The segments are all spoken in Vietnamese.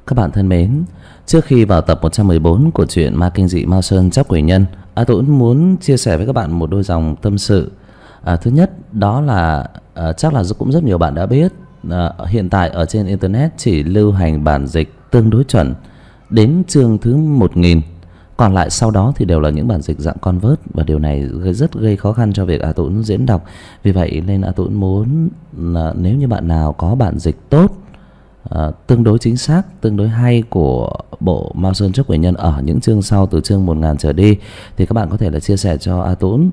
Các bạn thân mến, trước khi vào tập 114 của truyện Ma Kinh Dị Mao Sơn Tróc Quỷ Nhân, Tuấn muốn chia sẻ với các bạn một đôi dòng tâm sự. Thứ nhất đó là chắc là cũng rất nhiều bạn đã biết, hiện tại ở trên internet chỉ lưu hành bản dịch tương đối chuẩn đến chương thứ 1000, còn lại sau đó thì đều là những bản dịch dạng convert, và điều này rất gây khó khăn cho việc Tuấn diễn đọc. Vì vậy nên Tuấn muốn nếu như bạn nào có bản dịch tốt, tương đối chính xác, tương đối hay của bộ Mao Sơn Tróc Quỷ Nhân ở những chương sau từ chương 1000 trở đi, thì các bạn có thể là chia sẻ cho Tuấn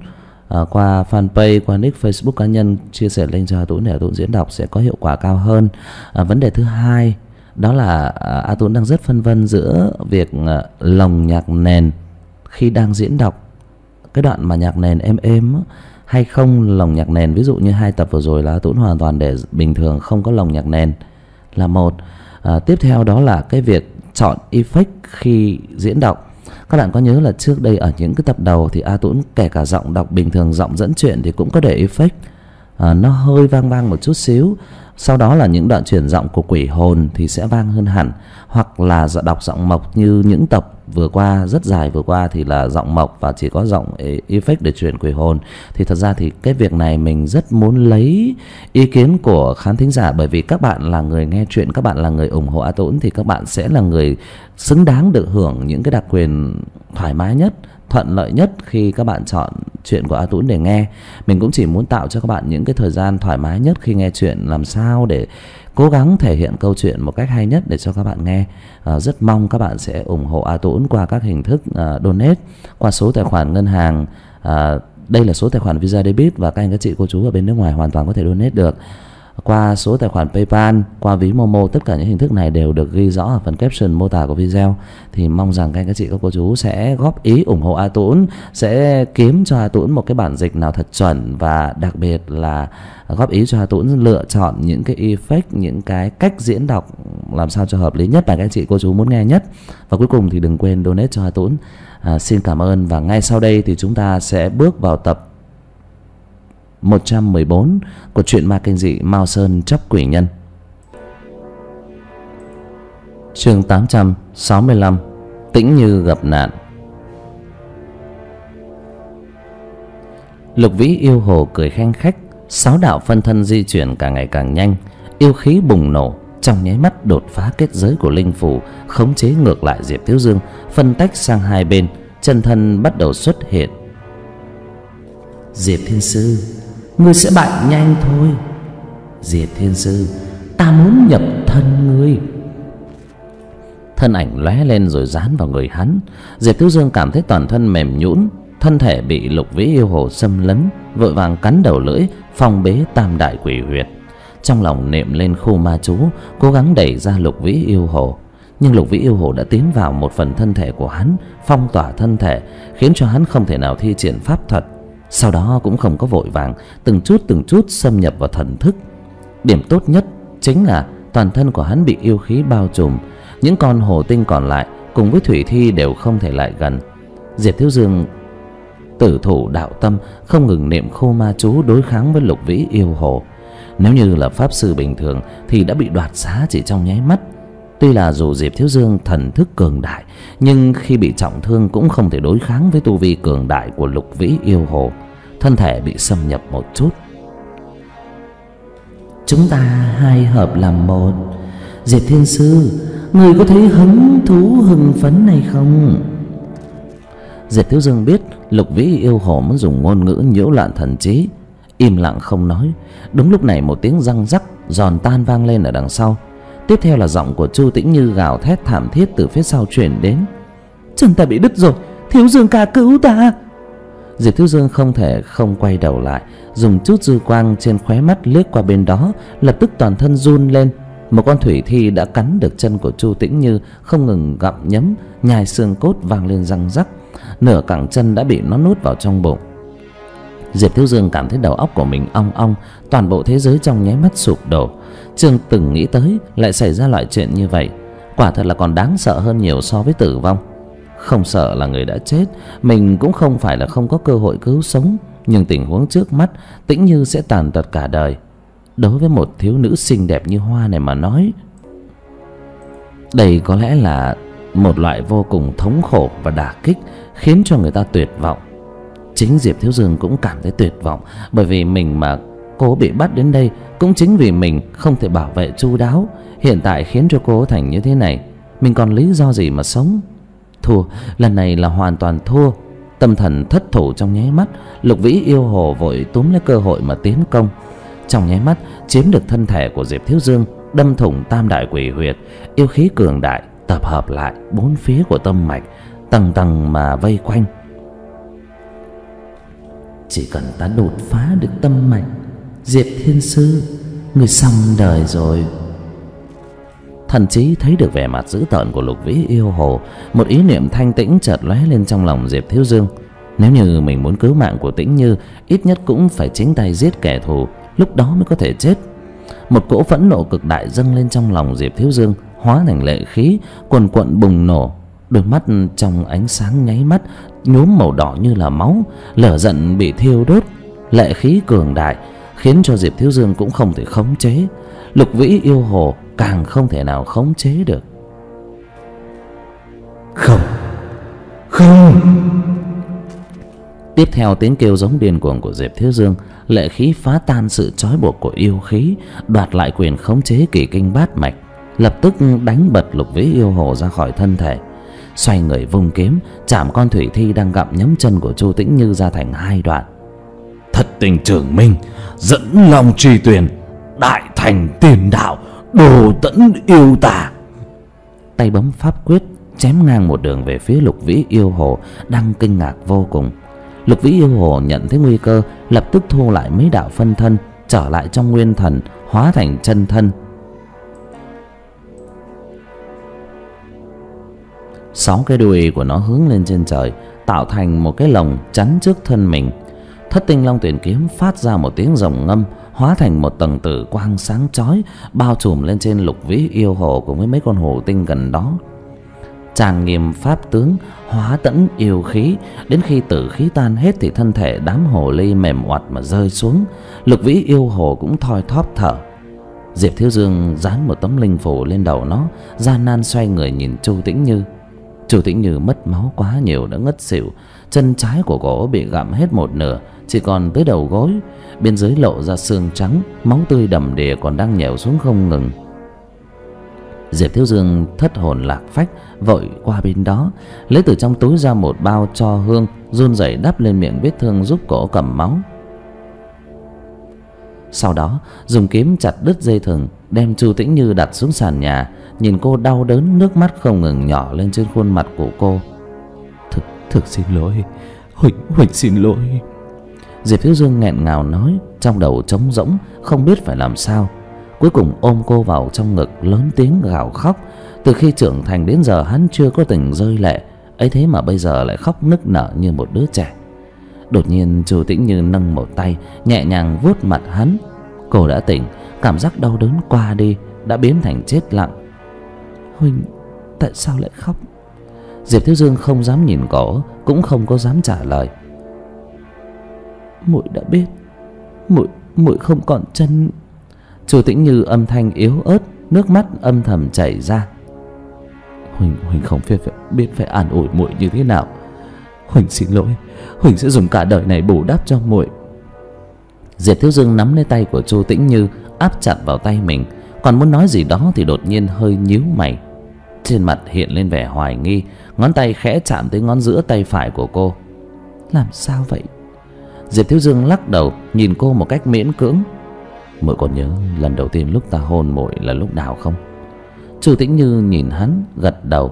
qua fanpage, qua nick Facebook cá nhân, chia sẻ link cho Tuấn để Tuấn diễn đọc sẽ có hiệu quả cao hơn. Vấn đề thứ hai đó là Tuấn đang rất phân vân giữa việc lồng nhạc nền khi đang diễn đọc cái đoạn mà nhạc nền êm hay không lồng nhạc nền. Ví dụ như 2 tập vừa rồi là Tuấn hoàn toàn để bình thường, không có lồng nhạc nền là một. Tiếp theo đó là cái việc chọn effect khi diễn đọc. Các bạn có nhớ là trước đây ở những cái tập đầu thì Tuấn kể cả giọng đọc bình thường, giọng dẫn chuyện thì cũng có để effect, nó hơi vang vang một chút xíu. Sau đó là những đoạn chuyển giọng của quỷ hồn thì sẽ vang hơn hẳn, hoặc là đọc giọng mộc như những tập vừa qua rất dài vừa qua thì là giọng mộc và chỉ có giọng effect để chuyển quỷ hồn. Thì thật ra thì cái việc này mình rất muốn lấy ý kiến của khán thính giả, bởi vì các bạn là người nghe chuyện, các bạn là người ủng hộ Tuấn, thì các bạn sẽ là người xứng đáng được hưởng những cái đặc quyền thoải mái nhất, thuận lợi nhất khi các bạn chọn chuyện của Tuấn để nghe. Mình cũng chỉ muốn tạo cho các bạn những cái thời gian thoải mái nhất khi nghe chuyện, làm sao để cố gắng thể hiện câu chuyện một cách hay nhất để cho các bạn nghe. Rất mong các bạn sẽ ủng hộ Tuấn qua các hình thức donate qua số tài khoản ngân hàng. Đây là số tài khoản Visa Debit, và các anh các chị cô chú ở bên nước ngoài hoàn toàn có thể donate được qua số tài khoản PayPal, qua ví Momo. Tất cả những hình thức này đều được ghi rõ ở phần caption mô tả của video. Thì mong rằng các anh các chị các cô chú sẽ góp ý ủng hộ Tuấn, sẽ kiếm cho Tuấn một cái bản dịch nào thật chuẩn, và đặc biệt là góp ý cho Tuấn lựa chọn những cái effect, những cái cách diễn đọc làm sao cho hợp lý nhất mà các anh chị cô chú muốn nghe nhất. Và cuối cùng thì đừng quên donate cho Tuấn. Xin cảm ơn. Và ngay sau đây thì chúng ta sẽ bước vào tập 114 của truyện Ma Kinh Dị Mao Sơn Tróc Quỷ Nhân. Chương 865, Tĩnh Như gặp nạn. Lục Vĩ yêu hồ cười khanh khách, 6 đạo phân thân di chuyển càng ngày càng nhanh, yêu khí bùng nổ, trong nháy mắt đột phá kết giới của linh phủ, khống chế ngược lại Diệp Thiếu Dương, phân tách sang hai bên, chân thân bắt đầu xuất hiện. Diệp Thiên Sư, ngươi sẽ bại nhanh thôi. Diệp Thiên Sư, ta muốn nhập thân ngươi. Thân ảnh lóe lên rồi dán vào người hắn. Diệp Thiếu Dương cảm thấy toàn thân mềm nhũn, thân thể bị Lục Vĩ yêu hồ xâm lấn, vội vàng cắn đầu lưỡi, phong bế tam đại quỷ huyệt. Trong lòng niệm lên khu ma chú, cố gắng đẩy ra Lục Vĩ yêu hồ. Nhưng Lục Vĩ yêu hồ đã tiến vào một phần thân thể của hắn, phong tỏa thân thể, khiến cho hắn không thể nào thi triển pháp thuật. Sau đó cũng không có vội vàng, từng chút xâm nhập vào thần thức. Điểm tốt nhất chính là toàn thân của hắn bị yêu khí bao trùm. Những con hồ tinh còn lại cùng với thủy thi đều không thể lại gần. Diệp Thiếu Dương tử thủ đạo tâm, không ngừng niệm khô ma chú đối kháng với Lục Vĩ yêu hồ. Nếu như là pháp sư bình thường thì đã bị đoạt xá chỉ trong nháy mắt. Tuy là dù Diệp Thiếu Dương thần thức cường đại, nhưng khi bị trọng thương cũng không thể đối kháng với tu vi cường đại của Lục Vĩ yêu hồ. Thân thể bị xâm nhập một chút. Chúng ta hai hợp làm một. Diệp Thiên Sư, người có thấy hứng thú hưng phấn này không? Diệp Thiếu Dương biết Lục Vĩ yêu hồ muốn dùng ngôn ngữ nhiễu loạn thần trí, im lặng không nói. Đúng lúc này một tiếng răng rắc giòn tan vang lên ở đằng sau. Tiếp theo là giọng của Chu Tĩnh Như gào thét thảm thiết từ phía sau truyền đến. Chân ta bị đứt rồi, Thiếu Dương ca cứu ta. Diệp Thiếu Dương không thể không quay đầu lại, dùng chút dư quang trên khóe mắt liếc qua bên đó, lập tức toàn thân run lên. Một con thủy thi đã cắn được chân của Chu Tĩnh Như, không ngừng gặm nhấm, nhai xương cốt vang lên răng rắc. Nửa cẳng chân đã bị nó nuốt vào trong bụng. Diệp Thiếu Dương cảm thấy đầu óc của mình ong ong, toàn bộ thế giới trong nháy mắt sụp đổ. Chưa từng nghĩ tới lại xảy ra loại chuyện như vậy. Quả thật là còn đáng sợ hơn nhiều so với tử vong. Không sợ là người đã chết, mình cũng không phải là không có cơ hội cứu sống, nhưng tình huống trước mắt Tĩnh Như sẽ tàn tật cả đời. Đối với một thiếu nữ xinh đẹp như hoa này mà nói, Đây có lẽ là một loại vô cùng thống khổ và đả kích, khiến cho người ta tuyệt vọng. Chính Diệp Thiếu Dương cũng cảm thấy tuyệt vọng, bởi vì mình mà cô bị bắt đến đây cũng chính vì mình không thể bảo vệ chu đáo. Hiện tại khiến cho cô thành như thế này, mình còn lý do gì mà sống. Thua, lần này là hoàn toàn thua. Tâm thần thất thủ trong nháy mắt, Lục Vĩ Yêu Hồ vội túm lấy cơ hội mà tiến công. Trong nháy mắt chiếm được thân thể của Diệp Thiếu Dương, đâm thủng tam đại quỷ huyệt. Yêu khí cường đại tập hợp lại bốn phía của tâm mạch, tầng tầng mà vây quanh. Chỉ cần ta đột phá được tâm mạch, Diệp Thiên Sư, người xong đời rồi. Thần chí thấy được vẻ mặt dữ tợn của Lục Vĩ Yêu Hồ, một ý niệm thanh tĩnh chợt lóe lên trong lòng Diệp Thiếu Dương. Nếu như mình muốn cứu mạng của Tĩnh Như, ít nhất cũng phải chính tay giết kẻ thù, lúc đó mới có thể chết. Một cỗ phẫn nộ cực đại dâng lên trong lòng Diệp Thiếu Dương, hóa thành lệ khí quần quận bùng nổ. Đôi mắt trong ánh sáng nháy mắt nhuốm màu đỏ như là máu, lửa giận bị thiêu đốt. Lệ khí cường đại khiến cho Diệp Thiếu Dương cũng không thể khống chế, Lục Vĩ Yêu Hồ càng không thể nào khống chế được. Không, không. Tiếp theo tiếng kêu giống điên cuồng của Diệp Thiếu Dương, lệ khí phá tan sự trói buộc của yêu khí, đoạt lại quyền khống chế kỳ kinh bát mạch, lập tức đánh bật Lục Vĩ Yêu Hồ ra khỏi thân thể. Xoay người vung kiếm chạm con thủy thi đang gặm nhấm chân của Chu Tĩnh Như ra thành hai đoạn. Thất tình trưởng minh, dẫn long truy tuyền, đại thành tiền đạo, đồ tẫn yêu tà. Tay bấm pháp quyết chém ngang một đường về phía Lục Vĩ Yêu Hồ đang kinh ngạc vô cùng. Lục Vĩ Yêu Hồ nhận thấy nguy cơ, lập tức thu lại mấy đạo phân thân, trở lại trong nguyên thần, hóa thành chân thân. 6 cái đuôi của nó hướng lên trên trời, tạo thành một cái lồng chắn trước thân mình. Thất tinh long tuyển kiếm phát ra một tiếng rồng ngâm, hóa thành một tầng tử quang sáng chói, bao trùm lên trên Lục Vĩ Yêu Hồ cùng với mấy con hổ tinh gần đó. Tràn nghiêm pháp tướng, hóa tẫn yêu khí, đến khi tử khí tan hết thì thân thể đám hồ ly mềm oặt mà rơi xuống. Lục Vĩ Yêu Hồ cũng thoi thóp thở. Diệp Thiếu Dương dán một tấm linh phủ lên đầu nó, gian nan xoay người nhìn Chu Tĩnh Như. Chu Tĩnh Như mất máu quá nhiều đã ngất xỉu, chân trái của cổ bị gặm hết một nửa, chỉ còn tới đầu gối, bên dưới lộ ra xương trắng, máu tươi đầm đìa còn đang nhèo xuống không ngừng. Diệp Thiếu Dương thất hồn lạc phách vội qua bên đó, lấy từ trong túi ra một bao tro hương, run rẩy đắp lên miệng vết thương giúp cổ cầm máu. Sau đó dùng kiếm chặt đứt dây thừng, đem Chu Tĩnh Như đặt xuống sàn nhà, nhìn cô đau đớn, nước mắt không ngừng nhỏ lên trên khuôn mặt của cô. Thực xin lỗi, Huỳnh xin lỗi. Diệp Thiếu Dương nghẹn ngào nói, trong đầu trống rỗng, không biết phải làm sao. Cuối cùng ôm cô vào trong ngực, lớn tiếng gào khóc. Từ khi trưởng thành đến giờ hắn chưa có tình rơi lệ, ấy thế mà bây giờ lại khóc nức nở như một đứa trẻ. Đột nhiên Chu Tĩnh Như nâng một tay nhẹ nhàng vuốt mặt hắn. Cô đã tỉnh, cảm giác đau đớn qua đi, đã biến thành chết lặng. Huỳnh, tại sao lại khóc? Diệp Thiếu Dương không dám nhìn cổ, cũng không có dám trả lời. Muội đã biết, muội không còn chân. Chu Tĩnh Như âm thanh yếu ớt, nước mắt âm thầm chảy ra. Huỳnh không biết phải an ủi muội như thế nào. Huỳnh xin lỗi, Huỳnh sẽ dùng cả đời này bù đắp cho muội. Diệp Thiếu Dương nắm lấy tay của Chu Tĩnh Như, áp chặt vào tay mình, còn muốn nói gì đó thì đột nhiên hơi nhíu mày. Trên mặt hiện lên vẻ hoài nghi, ngón tay khẽ chạm tới ngón giữa tay phải của cô. Làm sao vậy? Diệp Thiếu Dương lắc đầu, nhìn cô một cách miễn cưỡng. Muội còn nhớ lần đầu tiên lúc ta hôn muội là lúc nào không? Chu Tĩnh Như nhìn hắn, gật đầu.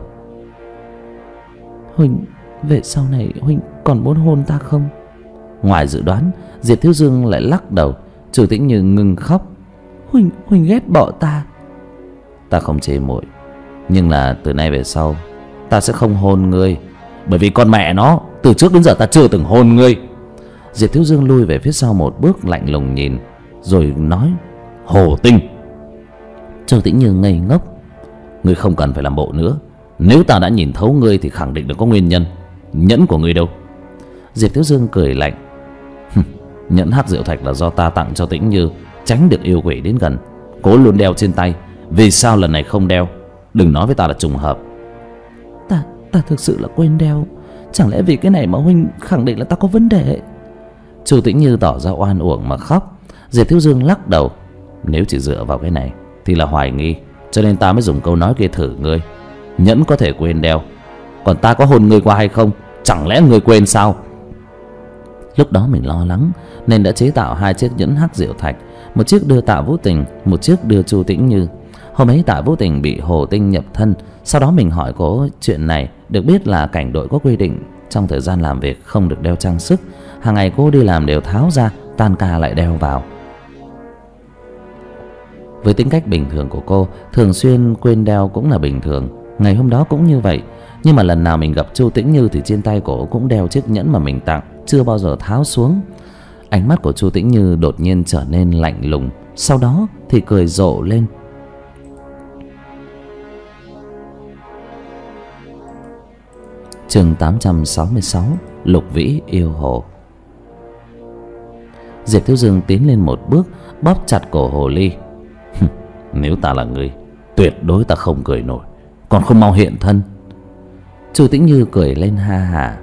Huỳnh, về sau này Huỳnh còn muốn hôn ta không? Ngoài dự đoán, Diệp Thiếu Dương lại lắc đầu. Chu Tĩnh Như ngừng khóc. Huỳnh ghét bỏ ta. Ta không chê muội, nhưng là từ nay về sau ta sẽ không hôn ngươi, bởi vì con mẹ nó, từ trước đến giờ ta chưa từng hôn ngươi. Diệp Thiếu Dương lui về phía sau một bước, lạnh lùng nhìn, rồi nói: Hồ Tinh. Chu Tĩnh Như ngây ngốc. Ngươi không cần phải làm bộ nữa, nếu ta đã nhìn thấu ngươi thì khẳng định được có nguyên nhân. Nhẫn của ngươi đâu? Diệp Thiếu Dương cười lạnh. Nhẫn hắc diệu thạch là do ta tặng cho Tĩnh Như, tránh được yêu quỷ đến gần, cố luôn đeo trên tay. Vì sao lần này không đeo? Đừng nói với ta là trùng hợp. Ta thực sự là quên đeo. Chẳng lẽ vì cái này mà huynh khẳng định là ta có vấn đề? Chu Tĩnh Như tỏ ra oan uổng mà khóc. Diệp Thiếu Dương lắc đầu. Nếu chỉ dựa vào cái này thì là hoài nghi, cho nên ta mới dùng câu nói kia thử ngươi. Nhẫn có thể quên đeo, còn ta có hôn ngươi qua hay không, chẳng lẽ ngươi quên sao? Lúc đó mình lo lắng nên đã chế tạo 2 chiếc nhẫn hắc diệu thạch, một chiếc đưa Tạ Vũ Tình, một chiếc đưa Chu Tĩnh Như. Hôm ấy Tạ Vũ Tình bị Hồ Tinh nhập thân. Sau đó mình hỏi cô chuyện này, được biết là cảnh đội có quy định trong thời gian làm việc không được đeo trang sức. Hàng ngày cô đi làm đều tháo ra, tan ca lại đeo vào. Với tính cách bình thường của cô, thường xuyên quên đeo cũng là bình thường. Ngày hôm đó cũng như vậy. Nhưng mà lần nào mình gặp Chu Tĩnh Như thì trên tay cô cũng đeo chiếc nhẫn mà mình tặng, chưa bao giờ tháo xuống. Ánh mắt của Chu Tĩnh Như đột nhiên trở nên lạnh lùng, sau đó thì cười rộ lên. Chương 866: Lục Vĩ yêu hồ. Diệp Thiếu Dương tiến lên một bước, bóp chặt cổ hồ ly. Nếu ta là người, tuyệt đối ta không cười nổi, còn không mau hiện thân. Chu Tĩnh Như cười lên ha hả.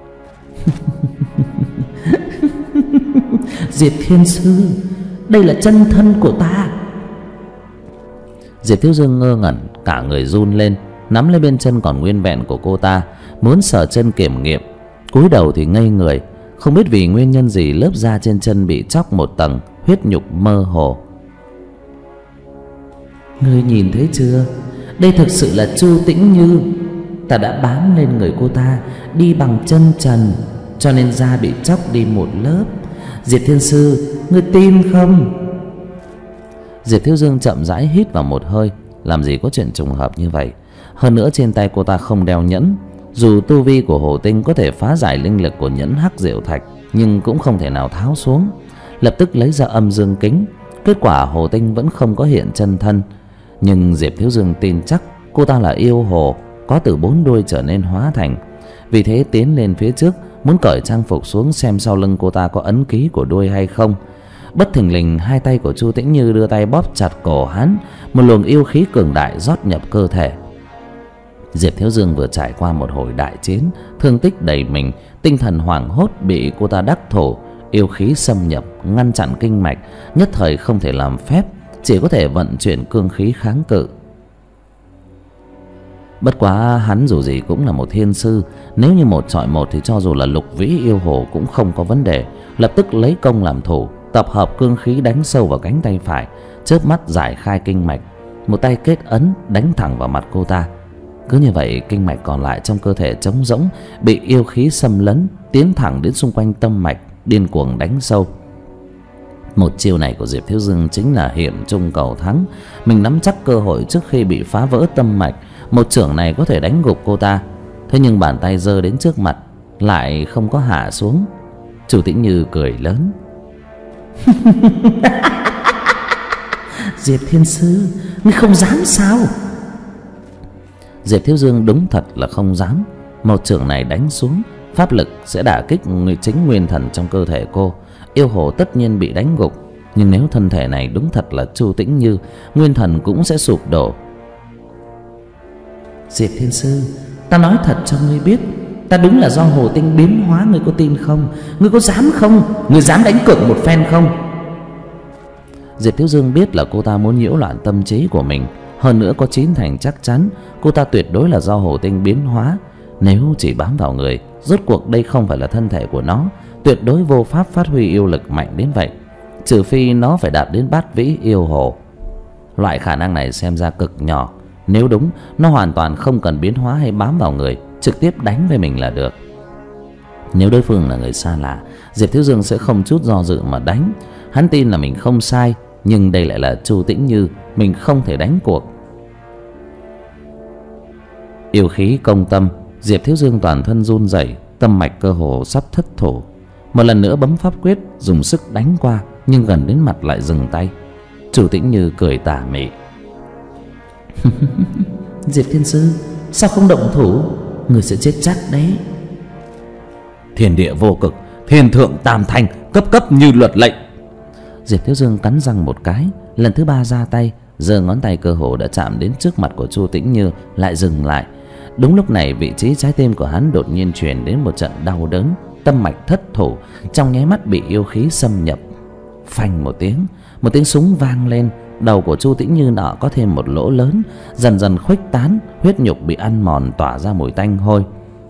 Diệp Thiên Sư, đây là chân thân của ta. Diệp Thiếu Dương ngơ ngẩn, cả người run lên, nắm lấy bên chân còn nguyên vẹn của cô ta, muốn sờ chân kiểm nghiệm. Cúi đầu thì ngây người, không biết vì nguyên nhân gì lớp da trên chân bị chóc một tầng, huyết nhục mơ hồ. Ngươi nhìn thấy chưa? Đây thực sự là Chu Tĩnh Như. Ta đã bám lên người cô ta, đi bằng chân trần, cho nên da bị chóc đi một lớp. Diệp Thiên Sư, ngươi tin không? Diệp Thiếu Dương chậm rãi hít vào một hơi. Làm gì có chuyện trùng hợp như vậy. Hơn nữa trên tay cô ta không đeo nhẫn. Dù tu vi của Hồ Tinh có thể phá giải linh lực của nhẫn hắc diệu thạch, nhưng cũng không thể nào tháo xuống. Lập tức lấy ra âm dương kính. Kết quả Hồ Tinh vẫn không có hiện chân thân. Nhưng Diệp Thiếu Dương tin chắc cô ta là yêu hồ, có từ 4 đuôi trở nên hóa thành. Vì thế tiến lên phía trước, muốn cởi trang phục xuống xem sau lưng cô ta có ấn ký của đuôi hay không. Bất thình lình 2 tay của Chu Tĩnh Như đưa tay bóp chặt cổ hắn. Một luồng yêu khí cường đại rót nhập cơ thể. Diệp Thiếu Dương vừa trải qua một hồi đại chiến, thương tích đầy mình, tinh thần hoảng hốt, bị cô ta đắc thủ. Yêu khí xâm nhập, ngăn chặn kinh mạch, nhất thời không thể làm phép, chỉ có thể vận chuyển cương khí kháng cự. Bất quá hắn dù gì cũng là một thiên sư, nếu như 1 chọi 1 thì cho dù là Lục Vĩ yêu hồ cũng không có vấn đề. Lập tức lấy công làm thủ, tập hợp cương khí đánh sâu vào cánh tay phải, chớp mắt giải khai kinh mạch, một tay kết ấn đánh thẳng vào mặt cô ta. Cứ như vậy kinh mạch còn lại trong cơ thể trống rỗng, bị yêu khí xâm lấn, tiến thẳng đến xung quanh tâm mạch, điên cuồng đánh sâu. Một chiêu này của Diệp Thiếu Dương chính là hiểm trung cầu thắng. Mình nắm chắc cơ hội trước khi bị phá vỡ tâm mạch, một chưởng này có thể đánh gục cô ta. Thế nhưng bàn tay giơ đến trước mặt lại không có hạ xuống. Chu Tĩnh Như cười lớn. Diệp Thiên Sư, ngươi không dám sao? Diệp Thiếu Dương đúng thật là không dám. Một chưởng này đánh xuống, pháp lực sẽ đả kích người chính nguyên thần trong cơ thể cô. Yêu hồ tất nhiên bị đánh gục. Nhưng nếu thân thể này đúng thật là Chu Tĩnh Như, nguyên thần cũng sẽ sụp đổ. Diệp Thiên Sư, ta nói thật cho ngươi biết, ta đúng là do Hồ Tinh biến hóa, ngươi có tin không? Ngươi có dám không? Ngươi dám đánh cược một phen không? Diệp Thiếu Dương biết là cô ta muốn nhiễu loạn tâm trí của mình. Hơn nữa có 9 thành chắc chắn cô ta tuyệt đối là do Hồ Tinh biến hóa. Nếu chỉ bám vào người, rốt cuộc đây không phải là thân thể của nó, tuyệt đối vô pháp phát huy yêu lực mạnh đến vậy. Trừ phi nó phải đạt đến bát vĩ yêu hồ. Loại khả năng này xem ra cực nhỏ. Nếu đúng, nó hoàn toàn không cần biến hóa hay bám vào người, trực tiếp đánh với mình là được. Nếu đối phương là người xa lạ, Diệp Thiếu Dương sẽ không chút do dự mà đánh. Hắn tin là mình không sai, nhưng đây lại là Chu Tĩnh Như, mình không thể đánh cuộc. Yêu khí công tâm, Diệp Thiếu Dương toàn thân run rẩy, tâm mạch cơ hồ sắp thất thủ. Một lần nữa bấm pháp quyết, dùng sức đánh qua, nhưng gần đến mặt lại dừng tay. Chu Tĩnh Như cười tà mị. Diệp Thiên Sư, sao không động thủ? Người sẽ chết chắc đấy. Thiên địa vô cực, thiên thượng tam thanh, cấp cấp như luật lệnh. Diệp Thiếu Dương cắn răng một cái, lần thứ 3 ra tay, giơ ngón tay cơ hồ đã chạm đến trước mặt của Chu Tĩnh Như lại dừng lại. Đúng lúc này vị trí trái tim của hắn đột nhiên truyền đến một trận đau đớn, tâm mạch thất thủ, trong nháy mắt bị yêu khí xâm nhập. Phanh một tiếng súng vang lên, đầu của Chu Tĩnh Như nọ có thêm một lỗ lớn, dần dần khuếch tán, huyết nhục bị ăn mòn tỏa ra mùi tanh hôi.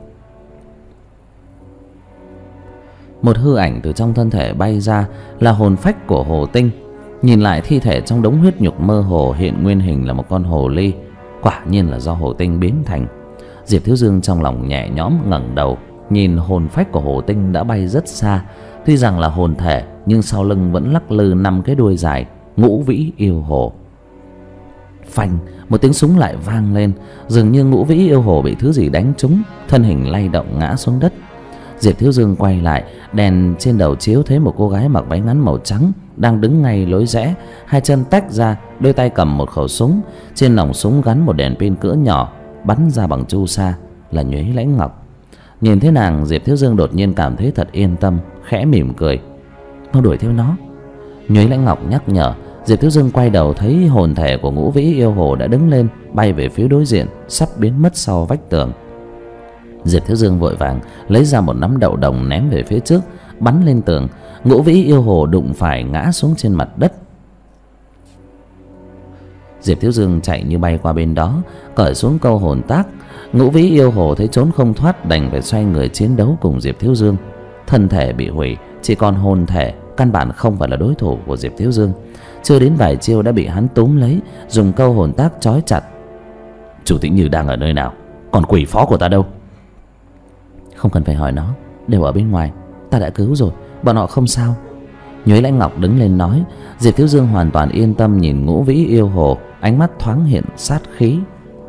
Một hư ảnh từ trong thân thể bay ra, là hồn phách của Hồ Tinh. Nhìn lại thi thể trong đống huyết nhục mơ hồ hiện nguyên hình là một con hồ ly, quả nhiên là do Hồ Tinh biến thành. Diệp Thiếu Dương trong lòng nhẹ nhõm, ngẩng đầu nhìn hồn phách của Hồ Tinh đã bay rất xa. Tuy rằng là hồn thể nhưng sau lưng vẫn lắc lư 5 cái đuôi dài, Ngũ Vĩ Yêu Hồ. Phanh, một tiếng súng lại vang lên, dường như Ngũ Vĩ Yêu Hồ bị thứ gì đánh trúng, thân hình lay động ngã xuống đất. Diệp Thiếu Dương quay lại, đèn trên đầu chiếu thấy một cô gái mặc váy ngắn màu trắng đang đứng ngay lối rẽ, hai chân tách ra, đôi tay cầm một khẩu súng, trên nòng súng gắn một đèn pin cỡ nhỏ bắn ra bằng chu sa, là Nhuế Lãnh Ngọc. Nhìn thấy nàng, Diệp Thiếu Dương đột nhiên cảm thấy thật yên tâm, khẽ mỉm cười. Mau đuổi theo nó, Nhuế Lãnh Ngọc nhắc nhở. Diệp Thiếu Dương quay đầu thấy hồn thể của Ngũ Vĩ Yêu Hồ đã đứng lên, bay về phía đối diện, sắp biến mất sau vách tường. Diệp Thiếu Dương vội vàng lấy ra một nắm đậu đồng ném về phía trước, bắn lên tường. Ngũ Vĩ Yêu Hồ đụng phải ngã xuống trên mặt đất. Diệp Thiếu Dương chạy như bay qua bên đó, cởi xuống câu hồn tác. Ngũ Vĩ Yêu Hồ thấy trốn không thoát, đành phải xoay người chiến đấu cùng Diệp Thiếu Dương. Thân thể bị hủy, chỉ còn hồn thể, căn bản không phải là đối thủ của Diệp Thiếu Dương. Chưa đến vài chiêu đã bị hắn túm lấy, dùng câu hồn tác trói chặt. Chu Tĩnh Như đang ở nơi nào? Còn quỷ phó của ta đâu? Không cần phải hỏi nó, đều ở bên ngoài, ta đã cứu rồi, bọn họ không sao. Nhuế Lãnh Ngọc đứng lên nói. Diệp Thiếu Dương hoàn toàn yên tâm nhìn Ngũ Vĩ Yêu Hồ, ánh mắt thoáng hiện sát khí.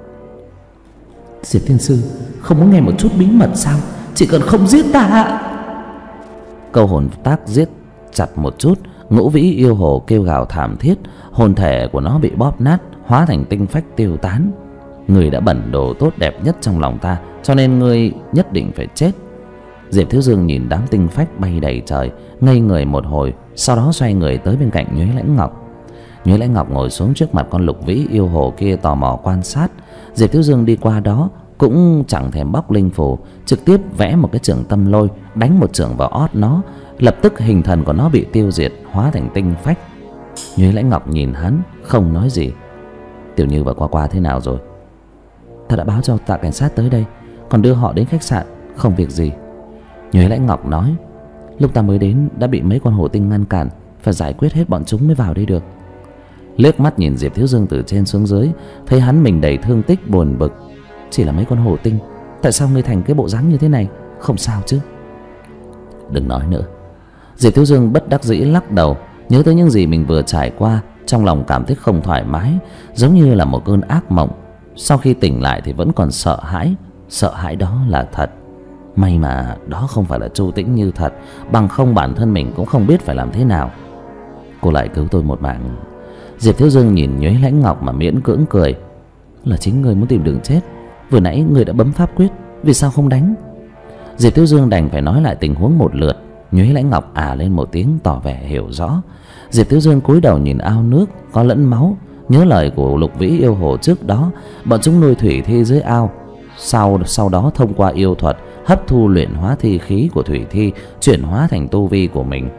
Diệp Thiên Sư không muốn nghe một chút bí mật sao? Chỉ cần không giết ta. Câu hồn tác giết chặt một chút, Ngũ Vĩ Yêu Hồ kêu gào thảm thiết, hồn thể của nó bị bóp nát, hóa thành tinh phách tiêu tán. Người đã bẩn đồ tốt đẹp nhất trong lòng ta, cho nên ngươi nhất định phải chết. Diệp Thiếu Dương nhìn đám tinh phách bay đầy trời, ngây người một hồi, sau đó xoay người tới bên cạnh Nhuế Lãnh Ngọc. Nhuế Lãnh Ngọc ngồi xuống trước mặt con Lục Vĩ Yêu Hồ kia, tò mò quan sát. Diệp Thiếu Dương đi qua đó cũng chẳng thèm bóc linh phù, trực tiếp vẽ một cái chưởng tâm lôi, đánh một chưởng vào ót nó, lập tức hình thần của nó bị tiêu diệt, hóa thành tinh phách. Nhuế Lãnh Ngọc nhìn hắn không nói gì. Tiểu Như và Qua Qua thế nào rồi? Ta đã báo cho Tạ cảnh sát tới đây, còn đưa họ đến khách sạn, không việc gì. Nhuế Lãnh Ngọc nói. Lúc ta mới đến đã bị mấy con hổ tinh ngăn cản, phải giải quyết hết bọn chúng mới vào đây được. Liếc mắt nhìn Diệp Thiếu Dương từ trên xuống dưới, thấy hắn mình đầy thương tích buồn bực. Chỉ là mấy con hổ tinh, tại sao ngươi thành cái bộ dáng như thế này? Không sao chứ? Đừng nói nữa. Diệp Thiếu Dương bất đắc dĩ lắc đầu, nhớ tới những gì mình vừa trải qua, trong lòng cảm thấy không thoải mái, giống như là một cơn ác mộng. Sau khi tỉnh lại thì vẫn còn sợ hãi. Sợ hãi đó là thật. May mà đó không phải là Chu Tĩnh Như thật, bằng không bản thân mình cũng không biết phải làm thế nào. Cô lại cứu tôi một mạng. Diệp Thiếu Dương nhìn Nhuế Lãnh Ngọc mà miễn cưỡng cười. Là chính người muốn tìm đường chết. Vừa nãy người đã bấm pháp quyết, vì sao không đánh? Diệp Thiếu Dương đành phải nói lại tình huống một lượt. Nhuế Lãnh Ngọc lên một tiếng tỏ vẻ hiểu rõ. Diệp Thiếu Dương cúi đầu nhìn ao nước có lẫn máu, nhớ lời của Lục Vĩ Yêu Hồ trước đó, bọn chúng nuôi thủy thi dưới ao, sau đó thông qua yêu thuật hấp thu luyện hóa thi khí của thủy thi, chuyển hóa thành tu vi của mình.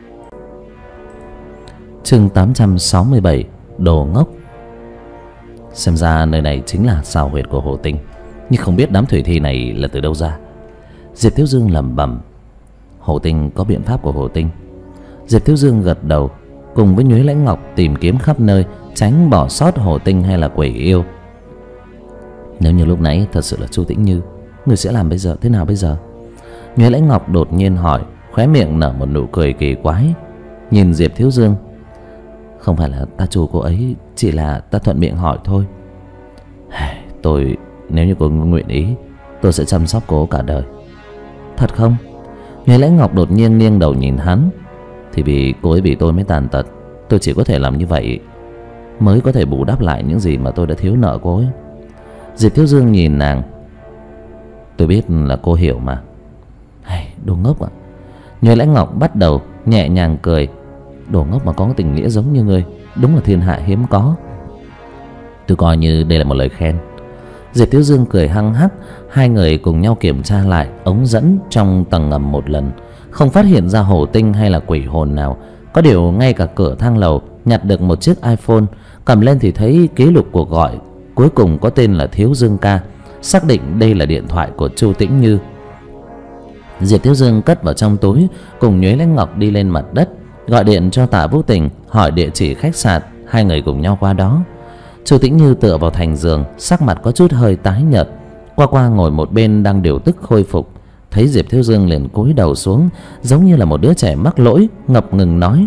Chương 867 Đồ Ngốc. Xem ra nơi này chính là sao huyệt của Hồ Tinh, nhưng không biết đám thủy thi này là từ đâu ra. Diệp Thiếu Dương lẩm bẩm. Hồ Tinh có biện pháp của Hồ Tinh. Diệp Thiếu Dương gật đầu, cùng với Nhuế Lãnh Ngọc tìm kiếm khắp nơi, tránh bỏ sót Hồ Tinh hay là quỷ yêu. Nếu như lúc nãy thật sự là Chu Tĩnh Như, người sẽ làm thế nào bây giờ? Nhuế Lãnh Ngọc đột nhiên hỏi, khóe miệng nở một nụ cười kỳ quái, nhìn Diệp Thiếu Dương. Không phải là ta trù cô ấy, chỉ là ta thuận miệng hỏi thôi. Nếu như cô nguyện ý, tôi sẽ chăm sóc cô cả đời. Thật không? Nhuế Lãnh Ngọc đột nhiên nghiêng đầu nhìn hắn. Thì vì cô ấy vì tôi mới tàn tật, tôi chỉ có thể làm như vậy mới có thể bù đắp lại những gì mà tôi đã thiếu nợ cô ấy. Diệp Thiếu Dương nhìn nàng. Tôi biết là cô hiểu mà. Đồ ngốc ạ. Nhuế Lãnh Ngọc bắt đầu nhẹ nhàng cười. Đồ ngốc mà có tình nghĩa giống như ngươi, đúng là thiên hạ hiếm có. Tôi coi như đây là một lời khen. Diệp Thiếu Dương cười hăng hắc. Hai người cùng nhau kiểm tra lại ống dẫn trong tầng ngầm một lần, không phát hiện ra hổ tinh hay là quỷ hồn nào. Có điều ngay cả cửa thang lầu nhặt được một chiếc iPhone, cầm lên thì thấy ký lục cuộc gọi cuối cùng có tên là Thiếu Dương ca, xác định đây là điện thoại của Chu Tĩnh Như. Diệp Thiếu Dương cất vào trong túi, cùng Nhuế Lãnh Ngọc đi lên mặt đất, gọi điện cho Tạ Vũ Tình hỏi địa chỉ khách sạn. Hai người cùng nhau qua đó. Chu Tĩnh Như tựa vào thành giường, sắc mặt có chút hơi tái nhợt. Qua Qua ngồi một bên đang điều tức khôi phục, thấy Diệp Thiếu Dương liền cúi đầu xuống, giống như là một đứa trẻ mắc lỗi, ngập ngừng nói: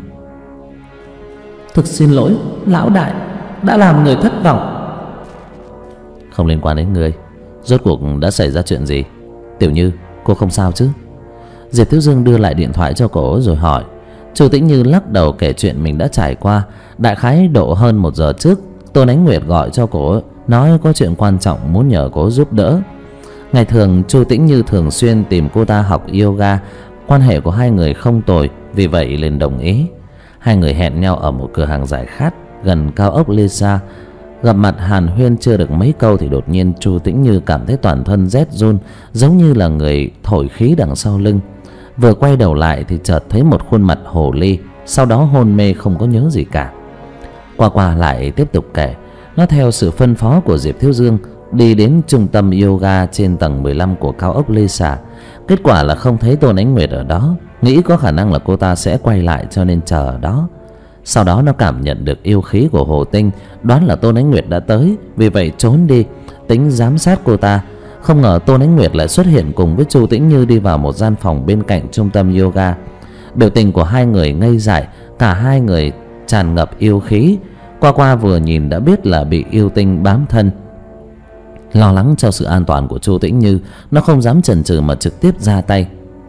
Thực xin lỗi lão đại, đã làm người thất vọng. Không liên quan đến ngươi. Rốt cuộc đã xảy ra chuyện gì? Tiểu Như, cô không sao chứ? Diệp Thiếu Dương đưa lại điện thoại cho cô rồi hỏi. Chu Tĩnh Như lắc đầu kể chuyện mình đã trải qua. Đại khái độ hơn 1 giờ trước, Tôn Ánh Nguyệt gọi cho cô, nói có chuyện quan trọng muốn nhờ cô giúp đỡ. Ngày thường Chu Tĩnh Như thường xuyên tìm cô ta học yoga, quan hệ của hai người không tồi, vì vậy liền đồng ý. Hai người hẹn nhau ở một cửa hàng giải khát gần cao ốc Lisa. Gặp mặt hàn huyên chưa được mấy câu thì đột nhiên Chu Tĩnh Như cảm thấy toàn thân rét run, giống như là người thổi khí đằng sau lưng. Vừa quay đầu lại thì chợt thấy một khuôn mặt hồ ly, sau đó hôn mê không có nhớ gì cả. Qua lại tiếp tục kể. Nó theo sự phân phó của Diệp Thiếu Dương đi đến trung tâm yoga trên tầng 15 của cao ốc Lisa. Kết quả là không thấy Tôn Ánh Nguyệt ở đó, nghĩ có khả năng là cô ta sẽ quay lại cho nên chờ ở đó. Sau đó nó cảm nhận được yêu khí của Hồ Tinh, đoán là Tôn Ánh Nguyệt đã tới, vì vậy trốn đi, tính giám sát cô ta. Không ngờ Tôn Ánh Nguyệt lại xuất hiện cùng với Chu Tĩnh Như đi vào một gian phòng bên cạnh trung tâm yoga. Biểu tình của hai người ngây dại, cả hai người tràn ngập yêu khí. Qua vừa nhìn đã biết là bị yêu tinh bám thân. Lo lắng cho sự an toàn của Chu Tĩnh Như, nó không dám chần chừ mà trực tiếp ra tay.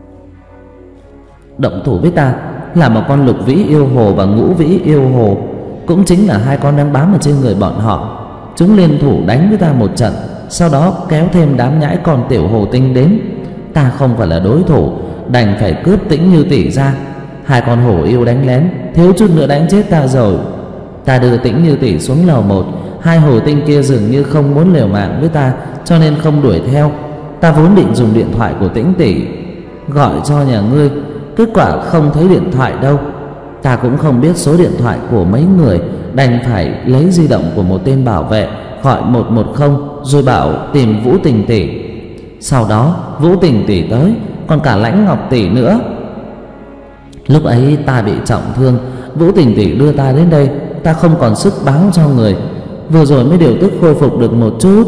Động thủ với ta là một con lục vĩ yêu hồ và ngũ vĩ yêu hồ, cũng chính là hai con đang bám ở trên người bọn họ. Chúng liên thủ đánh với ta một trận, sau đó kéo thêm đám nhãi con tiểu hồ tinh đến. Ta không phải là đối thủ, đành phải cướp Tĩnh Như tỷ ra. Hai con hổ yêu đánh lén, thiếu chút nữa đánh chết ta rồi. Ta đưa Tĩnh Như tỷ xuống lầu 1, hai hồ tinh kia dường như không muốn liều mạng với ta, cho nên không đuổi theo. Ta vốn định dùng điện thoại của Tĩnh tỷ gọi cho nhà ngươi, kết quả không thấy điện thoại đâu. Ta cũng không biết số điện thoại của mấy người, đành phải lấy di động của một tên bảo vệ gọi 110 rồi bảo tìm Vũ Tình tỷ. Sau đó Vũ Tình tỷ tới, còn cả Lãnh Ngọc tỷ nữa. Lúc ấy ta bị trọng thương, Vũ Tình tỷ đưa ta đến đây, ta không còn sức báo cho người, vừa rồi mới điều tức khôi phục được một chút.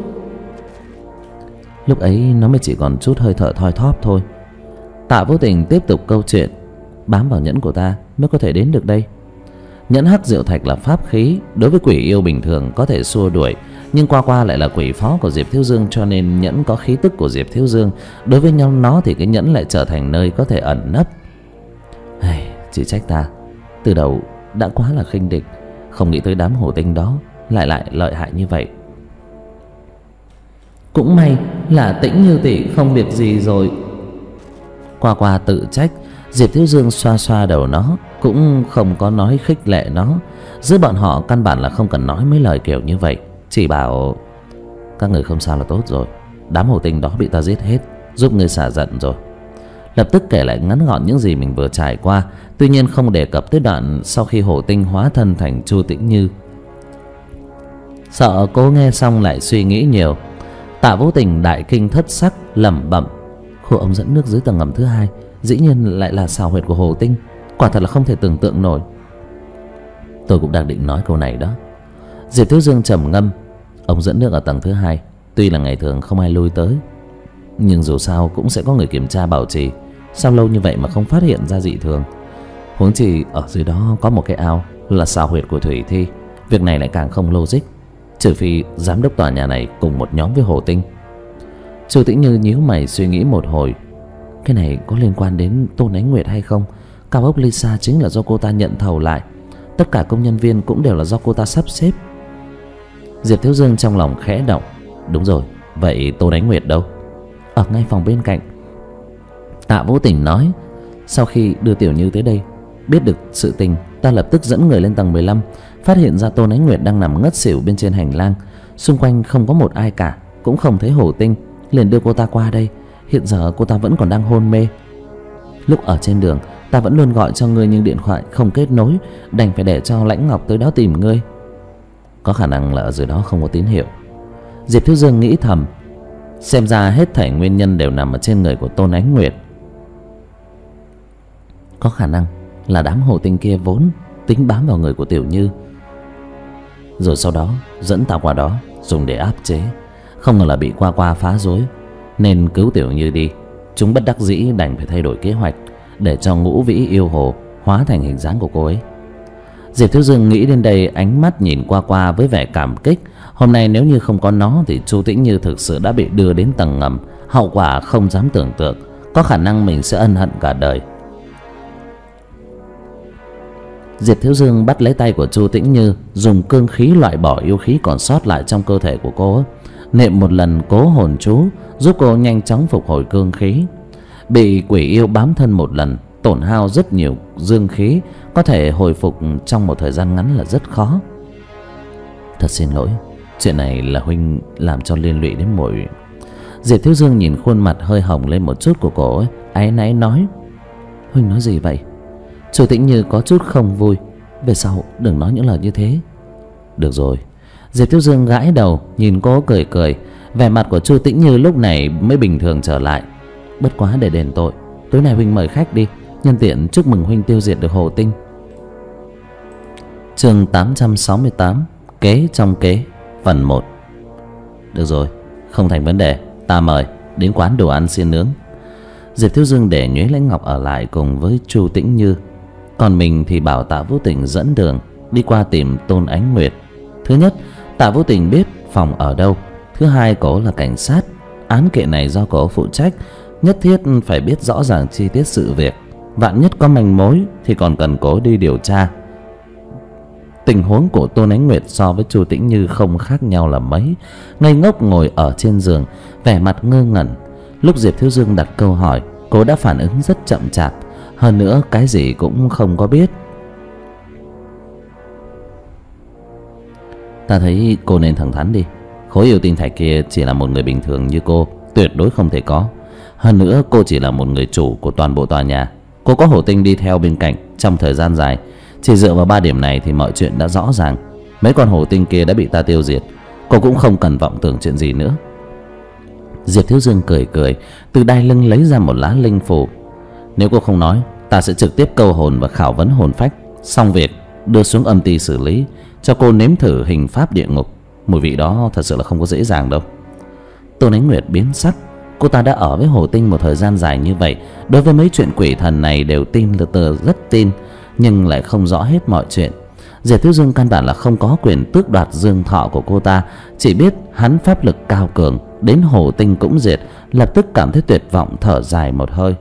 Lúc ấy nó mới chỉ còn chút hơi thở thoi thóp thôi. Tạ Vũ Tình tiếp tục câu chuyện. Bám vào nhẫn của ta mới có thể đến được đây. Nhẫn hắc diệu thạch là pháp khí, đối với quỷ yêu bình thường có thể xua đuổi, nhưng Qua lại là quỷ phó của Diệp Thiếu Dương, cho nên nhẫn có khí tức của Diệp Thiếu Dương. Đối với nhau nó thì cái nhẫn lại trở thành nơi có thể ẩn nấp. Chỉ trách ta từ đầu đã quá là khinh địch, không nghĩ tới đám hồ tinh đó lại lợi hại như vậy. Cũng may là Tĩnh Như tỷ không việc gì rồi. Qua tự trách. Diệp Thiếu Dương xoa xoa đầu nó, cũng không có nói khích lệ nó. Giữa bọn họ căn bản là không cần nói mấy lời kiểu như vậy, chỉ bảo các người không sao là tốt rồi. Đám hồ tinh đó bị ta giết hết, giúp người xả giận rồi. Lập tức kể lại ngắn gọn những gì mình vừa trải qua, tuy nhiên không đề cập tới đoạn sau khi hồ tinh hóa thân thành Chu Tĩnh Như. Sợ cô nghe xong lại suy nghĩ nhiều, Tạ Vũ Tình đại kinh thất sắc lẩm bẩm: khu ống dẫn nước dưới tầng ngầm thứ 2 dĩ nhiên lại là xào huyệt của hồ tinh, quả thật là không thể tưởng tượng nổi. Tôi cũng đang định nói câu này đó. Diệp Thiếu Dương trầm ngâm. Ống dẫn nước ở tầng thứ 2 tuy là ngày thường không ai lui tới, nhưng dù sao cũng sẽ có người kiểm tra bảo trì. Sao lâu như vậy mà không phát hiện ra dị thường? Huống chi ở dưới đó có một cái ao là xào huyệt của Thủy Thi. Việc này lại càng không logic, trừ phi giám đốc tòa nhà này cùng một nhóm với hồ tinh. Chu Tĩnh Như nhíu mày suy nghĩ một hồi. Cái này có liên quan đến Tôn Ánh Nguyệt hay không? Cao ốc Lisa chính là do cô ta nhận thầu lại, tất cả công nhân viên cũng đều là do cô ta sắp xếp. Diệp Thiếu Dương trong lòng khẽ động. Đúng rồi, vậy Tôn Ánh Nguyệt đâu? Ở ngay phòng bên cạnh. Tạ Vũ Tình nói. Sau khi đưa Tiểu Như tới đây, biết được sự tình, Ta lập tức dẫn người lên tầng 15, phát hiện ra Tôn Ánh Nguyệt đang nằm ngất xỉu bên trên hành lang. Xung quanh không có một ai cả, cũng không thấy Hồ Tinh, liền đưa cô ta qua đây. Hiện giờ cô ta vẫn còn đang hôn mê. Lúc ở trên đường, ta vẫn luôn gọi cho ngươi nhưng điện thoại không kết nối, đành phải để cho Lãnh Ngọc tới đó tìm ngươi. Có khả năng là ở dưới đó không có tín hiệu. Diệp Thiếu Dương nghĩ thầm, xem ra hết thảy nguyên nhân đều nằm ở trên người của Tôn Ánh Nguyệt. Có khả năng là đám Hồ Tinh kia vốn tính bám vào người của Tiểu Như, rồi sau đó dẫn ta qua đó dùng để áp chế. Không ngờ là bị Qua Qua phá rối, nên cứu Tiểu Như đi. Chúng bất đắc dĩ đành phải thay đổi kế hoạch, để cho Ngũ Vĩ yêu hồ hóa thành hình dáng của cô ấy. Diệp Thiếu Dương nghĩ đến đây, ánh mắt nhìn Qua Qua với vẻ cảm kích. Hôm nay nếu như không có nó thì Chu Tĩnh Như thực sự đã bị đưa đến tầng ngầm, hậu quả không dám tưởng tượng. Có khả năng mình sẽ ân hận cả đời. Diệp Thiếu Dương bắt lấy tay của Chu Tĩnh Như, dùng cương khí loại bỏ yêu khí còn sót lại trong cơ thể của cô, niệm một lần cố hồn chú giúp cô nhanh chóng phục hồi cương khí. Bị quỷ yêu bám thân một lần, tổn hao rất nhiều dương khí, có thể hồi phục trong một thời gian ngắn là rất khó. Thật xin lỗi, chuyện này là huynh làm cho liên lụy đến muội. Diệp Thiếu Dương nhìn khuôn mặt hơi hồng lên một chút của cô ấy, áy náy nói. Huynh nói gì vậy? Chu Tĩnh Như có chút không vui. Về sau đừng nói những lời như thế. Được rồi. Diệp Thiếu Dương gãi đầu, nhìn cô cười cười. Vẻ mặt của Chu Tĩnh Như lúc này mới bình thường trở lại. Bất quá để đền tội, tối nay huynh mời khách đi, nhân tiện chúc mừng huynh tiêu diệt được Hồ Tinh. Chương 868, Kế trong kế, phần 1. Được rồi, không thành vấn đề, ta mời đến quán đồ ăn xiên nướng. Diệp Thiếu Dương để Nhuế Lãnh Ngọc ở lại cùng với Chu Tĩnh Như, còn mình thì bảo Tạ Vũ Tình dẫn đường đi qua tìm Tôn Ánh Nguyệt. Thứ nhất, Tạ Vũ Tình biết phòng ở đâu. Thứ hai, cô là cảnh sát, án kiện này do cô phụ trách, nhất thiết phải biết rõ ràng chi tiết sự việc. Vạn nhất có manh mối thì còn cần cô đi điều tra. Tình huống của Tôn Ánh Nguyệt so với Chu Tĩnh Như không khác nhau là mấy. Ngây ngốc ngồi ở trên giường, vẻ mặt ngơ ngẩn. Lúc Diệp Thiếu Dương đặt câu hỏi, cô đã phản ứng rất chậm chạp, hơn nữa cái gì cũng không có biết. Ta thấy cô nên thẳng thắn đi. Khối yêu tinh thạch kia chỉ là một người bình thường như cô, tuyệt đối không thể có. Hơn nữa cô chỉ là một người chủ của toàn bộ tòa nhà. Cô có Hồ Tinh đi theo bên cạnh trong thời gian dài. Chỉ dựa vào 3 điểm này thì mọi chuyện đã rõ ràng. Mấy con Hồ Tinh kia đã bị ta tiêu diệt, cô cũng không cần vọng tưởng chuyện gì nữa. Diệp Thiếu Dương cười cười, từ đai lưng lấy ra một lá linh phù. Nếu cô không nói, ta sẽ trực tiếp câu hồn và khảo vấn hồn phách, xong việc đưa xuống âm ty xử lý, cho cô nếm thử hình pháp địa ngục. Mùi vị đó thật sự là không có dễ dàng đâu. Tôn Ánh Nguyệt biến sắc. Cô ta đã ở với Hồ Tinh một thời gian dài như vậy, đối với mấy chuyện quỷ thần này đều tin rất tin, nhưng lại không rõ hết mọi chuyện. Diệp Thiếu Dương căn bản là không có quyền tước đoạt dương thọ của cô ta, chỉ biết hắn pháp lực cao cường, đến Hồ Tinh cũng diệt. Lập tức cảm thấy tuyệt vọng, thở dài một hơi.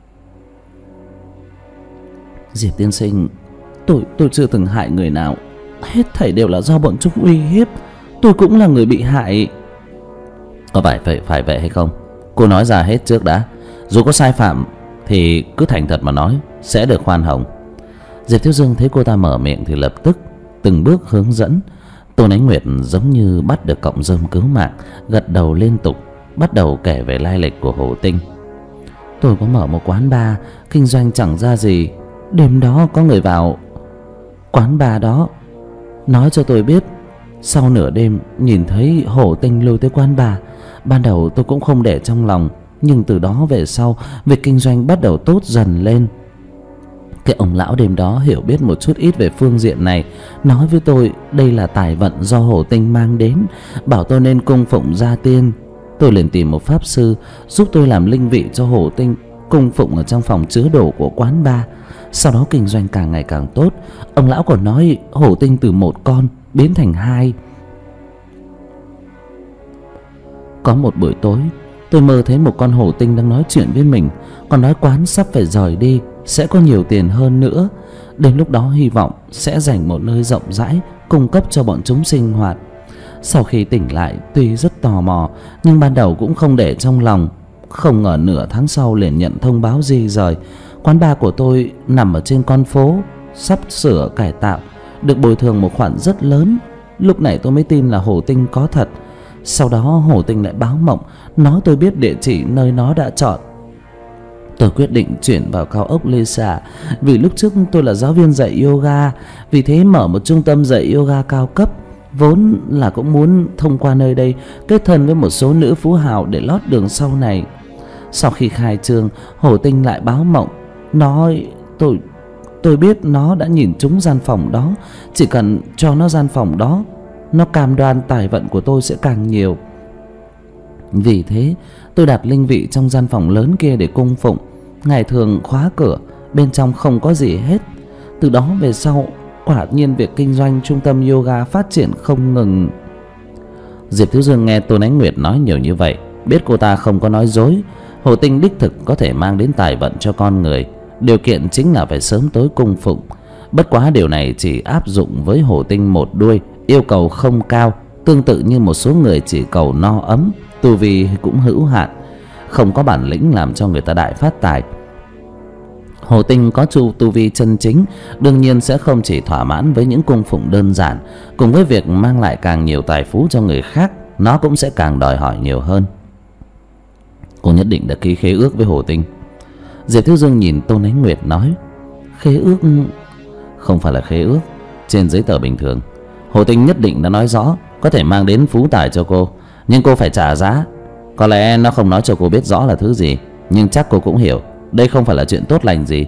Diệp tiên sinh, tôi chưa từng hại người nào, hết thảy đều là do bọn chúng uy hiếp. Tôi cũng là người bị hại. Có phải vậy hay không? Cô nói ra hết trước đã. Dù có sai phạm thì cứ thành thật mà nói, sẽ được khoan hồng. Diệp Thiếu Dương thấy cô ta mở miệng thì lập tức từng bước hướng dẫn. Tôn Ánh Nguyệt giống như bắt được cọng rơm cứu mạng, gật đầu liên tục, bắt đầu kể về lai lịch của Hồ Tinh. Tôi có mở một quán bar, kinh doanh chẳng ra gì. Đêm đó có người vào quán bar đó, nói cho tôi biết sau nửa đêm nhìn thấy Hồ Tinh lui tới quán bar. Ban đầu tôi cũng không để trong lòng, nhưng từ đó về sau việc kinh doanh bắt đầu tốt dần lên. Cái ông lão đêm đó hiểu biết một chút ít về phương diện này, nói với tôi đây là tài vận do Hồ Tinh mang đến, bảo tôi nên cung phụng gia tiên. Tôi liền tìm một pháp sư giúp tôi làm linh vị cho Hồ Tinh, cung phụng ở trong phòng chứa đồ của quán bar. Sau đó kinh doanh càng ngày càng tốt. Ông lão còn nói Hồ Tinh từ một con biến thành 2. Có một buổi tối, tôi mơ thấy một con Hồ Tinh đang nói chuyện với mình, còn nói quán sắp phải rời đi, sẽ có nhiều tiền hơn nữa. Đến lúc đó hy vọng sẽ dành một nơi rộng rãi cung cấp cho bọn chúng sinh hoạt. Sau khi tỉnh lại, tuy rất tò mò nhưng ban đầu cũng không để trong lòng. Không ngờ nửa tháng sau liền nhận thông báo di rời. Quán bar của tôi nằm ở trên con phố, sắp sửa cải tạo, được bồi thường một khoản rất lớn. Lúc này tôi mới tin là Hồ Tinh có thật. Sau đó Hồ Tinh lại báo mộng, nói tôi biết địa chỉ nơi nó đã chọn. Tôi quyết định chuyển vào cao ốc Lê Xả, vì lúc trước tôi là giáo viên dạy yoga, vì thế mở một trung tâm dạy yoga cao cấp. Vốn là cũng muốn thông qua nơi đây kết thân với một số nữ phú hào để lót đường sau này. Sau khi khai trương, Hồ Tinh lại báo mộng, nói tôi biết nó đã nhìn trúng gian phòng đó, chỉ cần cho nó gian phòng đó, nó cam đoan tài vận của tôi sẽ càng nhiều. Vì thế tôi đặt linh vị trong gian phòng lớn kia để cung phụng, ngày thường khóa cửa, bên trong không có gì hết. Từ đó về sau, quả nhiên việc kinh doanh trung tâm yoga phát triển không ngừng. Diệp Thiếu Dương nghe Tôn Ánh Nguyệt nói nhiều như vậy, biết cô ta không có nói dối. Hồ Tinh đích thực có thể mang đến tài vận cho con người, điều kiện chính là phải sớm tối cung phụng. Bất quá điều này chỉ áp dụng với Hồ Tinh một đuôi, yêu cầu không cao, tương tự như một số người chỉ cầu no ấm, tu vi cũng hữu hạn, không có bản lĩnh làm cho người ta đại phát tài. Hồ Tinh có tu vi chân chính, đương nhiên sẽ không chỉ thỏa mãn với những cung phụng đơn giản, cùng với việc mang lại càng nhiều tài phú cho người khác, nó cũng sẽ càng đòi hỏi nhiều hơn. Cô nhất định đã ký khế ước với Hồ Tinh. Diệp Thiếu Dương nhìn Tôn Ánh Nguyệt nói, khế ước? Không phải là khế ước, trên giấy tờ bình thường. Hồ Tinh nhất định đã nói rõ có thể mang đến phú tài cho cô, nhưng cô phải trả giá. Có lẽ nó không nói cho cô biết rõ là thứ gì, nhưng chắc cô cũng hiểu đây không phải là chuyện tốt lành gì.